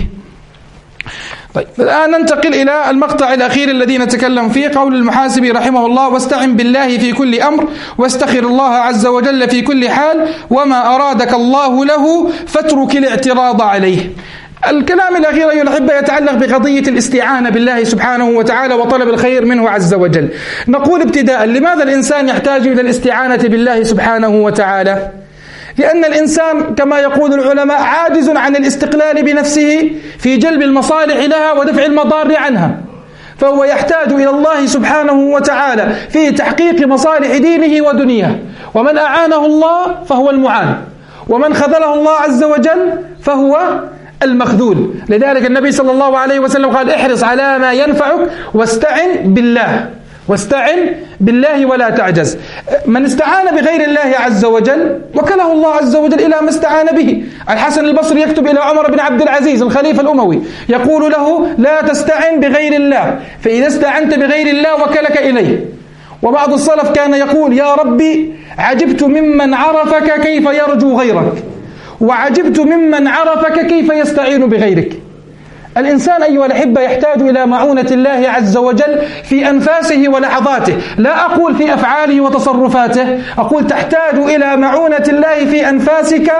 طيب الآن ننتقل إلى المقطع الأخير الذي نتكلم فيه، قول المحاسبي رحمه الله: واستعن بالله في كل أمر واستخر الله عز وجل في كل حال، وما أرادك الله له فاترك الاعتراض عليه. الكلام الأخير أيها الأحبة يتعلق بقضية الاستعانة بالله سبحانه وتعالى وطلب الخير منه عز وجل. نقول ابتداء لماذا الإنسان يحتاج إلى الاستعانة بالله سبحانه وتعالى؟ لأن الإنسان كما يقول العلماء عاجز عن الاستقلال بنفسه في جلب المصالح لها ودفع المضار عنها، فهو يحتاج إلى الله سبحانه وتعالى في تحقيق مصالح دينه ودنياه. ومن أعانه الله فهو المعان، ومن خذله الله عز وجل فهو المخذول. لذلك النبي صلى الله عليه وسلم قال: احرص على ما ينفعك واستعن بالله، واستعن بالله ولا تعجز. من استعان بغير الله عز وجل وكله الله عز وجل إلى ما استعان به. الحسن البصري يكتب إلى عمر بن عبد العزيز الخليفة الأموي يقول له: لا تستعن بغير الله، فإذا استعنت بغير الله وكلك إليه. وبعض السلف كان يقول: يا ربي عجبت ممن عرفك كيف يرجو غيرك، وعجبت ممن عرفك كيف يستعين بغيرك. الإنسان أيها الأحبة يحتاج إلى معونة الله عز وجل في أنفاسه ولحظاته، لا أقول في أفعاله وتصرفاته، أقول تحتاج إلى معونة الله في أنفاسك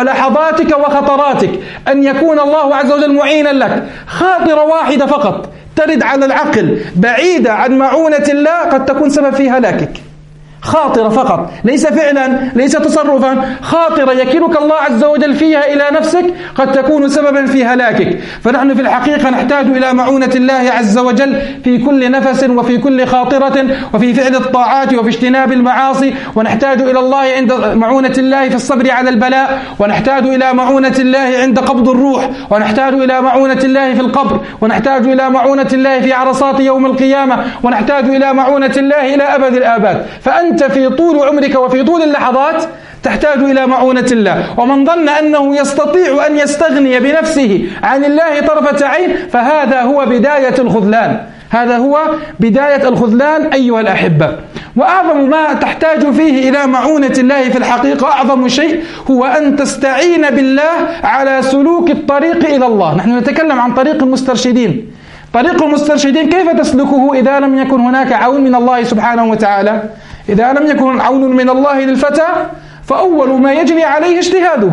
ولحظاتك وخطراتك، أن يكون الله عز وجل معينا لك. خاطرة واحدة فقط ترد على العقل بعيدة عن معونة الله قد تكون سبب في هلاكك. خاطرة فقط، ليس فعلا، ليس تصرفا، خاطرة يكلك الله عز وجل فيها إلى نفسك قد تكون سببا في هلاكك. فنحن في الحقيقة نحتاج إلى معونة الله عز وجل في كل نفس وفي كل خاطرة وفي فعل الطاعات وفي اجتناب المعاصي، ونحتاج إلى الله عند معونة الله في الصبر على البلاء، ونحتاج إلى معونة الله عند قبض الروح، ونحتاج إلى معونة الله في القبر، ونحتاج إلى معونة الله في عرصات يوم القيامة، ونحتاج إلى معونة الله إلى أبد الآباد. فأنت أنت في طول عمرك وفي طول اللحظات تحتاج إلى معونة الله. ومن ظن أنه يستطيع أن يستغني بنفسه عن الله طرفة عين فهذا هو بداية الخذلان، هذا هو بداية الخذلان أيها الأحبة. وأعظم ما تحتاج فيه إلى معونة الله في الحقيقة، أعظم شيء هو أن تستعين بالله على سلوك الطريق إلى الله. نحن نتكلم عن طريق المسترشدين. طريق المسترشدين كيف تسلكه إذا لم يكن هناك عون من الله سبحانه وتعالى؟ إذا لم يكن عون من الله للفتى فأول ما يجري عليه اجتهاده.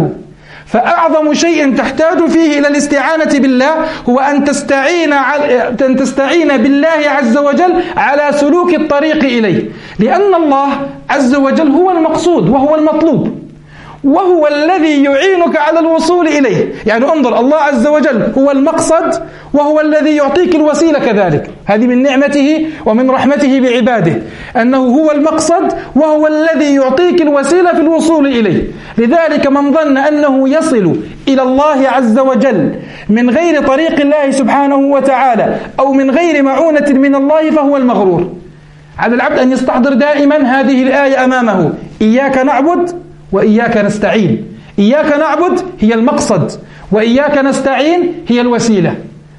فأعظم شيء تحتاج فيه إلى الاستعانة بالله هو أن تستعين أن تستعين بالله عز وجل على سلوك الطريق إليه، لأن الله عز وجل هو المقصود وهو المطلوب، وهو الذي يعينك على الوصول إليه. يعني انظر، الله عز وجل هو المقصد وهو الذي يعطيك الوسيلة كذلك. هذه من نعمته ومن رحمته بعباده أنه هو المقصد وهو الذي يعطيك الوسيلة في الوصول إليه. لذلك من ظن أنه يصل إلى الله عز وجل من غير طريق الله سبحانه وتعالى أو من غير معونة من الله فهو المغرور. على العبد أن يستحضر دائما هذه الآية أمامه: إياك نعبد وإياك نستعين. إياك نعبد هي المقصد، وإياك نستعين هي الوسيلة.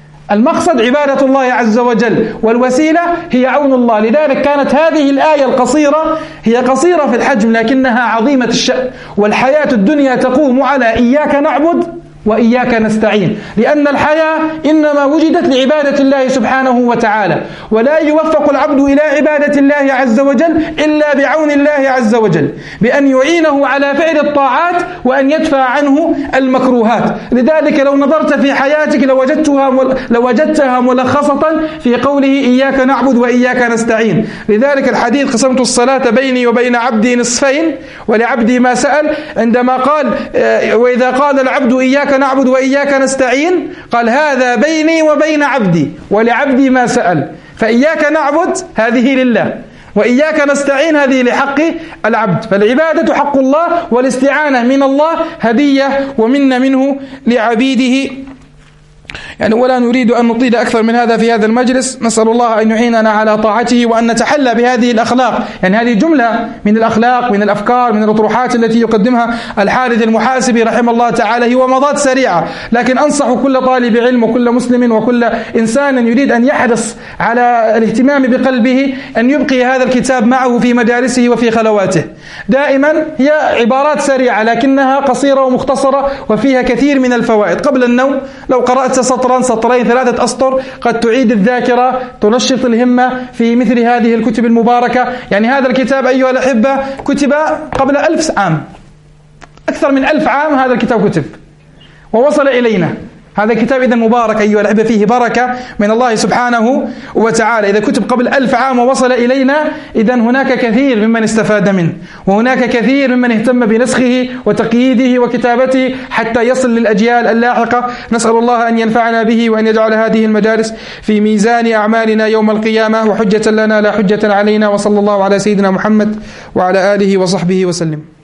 المقصد عبادة الله عز وجل، والوسيلة هي عون الله. لذلك كانت هذه الآية القصيرة هي قصيرة في الحجم لكنها عظيمة الشأن. والحياة الدنيا تقوم على إياك نعبد وإياك نستعين، لأن الحياة إنما وجدت لعبادة الله سبحانه وتعالى، ولا يوفق العبد إلى عبادة الله عز وجل إلا بعون الله عز وجل، بأن يعينه على فعل الطاعات وأن يدفع عنه المكروهات. لذلك لو نظرت في حياتك لوجدتها لوجدتها ملخصة في قوله إياك نعبد وإياك نستعين. لذلك الحديث: قسمت الصلاة بيني وبين عبدي نصفين ولعبدي ما سأل. عندما قال وإذا قال العبد إياك نعبد وإياك نستعين قال: هذا بيني وبين عبدي ولعبدي ما سأل. فإياك نعبد هذه لله، وإياك نستعين هذه لحق العبد. فالعبادة حق الله، والاستعانة من الله هدية ومنة منه لعبيده. يعني ولا نريد أن نطيل أكثر من هذا في هذا المجلس. نسأل الله أن يعيننا على طاعته وأن نتحلى بهذه الأخلاق. يعني هذه جملة من الأخلاق، من الأفكار، من الأطروحات التي يقدمها الحارث المحاسبي رحمه الله تعالى. هي ومضات سريعة، لكن أنصح كل طالب علم وكل مسلم وكل إنسان يريد أن يحرص على الاهتمام بقلبه أن يبقي هذا الكتاب معه في مجالسه وفي خلواته. دائما هي عبارات سريعة لكنها قصيرة ومختصرة وفيها كثير من الفوائد. قبل النوم لو قرأت سطرا سطرين ثلاثة أسطر قد تعيد الذاكرة، تنشط الهمة في مثل هذه الكتب المباركة. يعني هذا الكتاب أيها الأحبة كتب قبل ألف عام، أكثر من ألف عام هذا الكتاب كتب ووصل إلينا. هذا الكتاب إذن مبارك أيها الأحبة، فيه بركة من الله سبحانه وتعالى. إذا كتب قبل ألف عام ووصل إلينا إذن هناك كثير ممن استفاد منه، وهناك كثير ممن اهتم بنسخه وتقييده وكتابته حتى يصل للأجيال اللاحقة. نسأل الله أن ينفعنا به وأن يجعل هذه المجالس في ميزان أعمالنا يوم القيامة وحجة لنا لا حجة علينا. وصلى الله على سيدنا محمد وعلى آله وصحبه وسلم.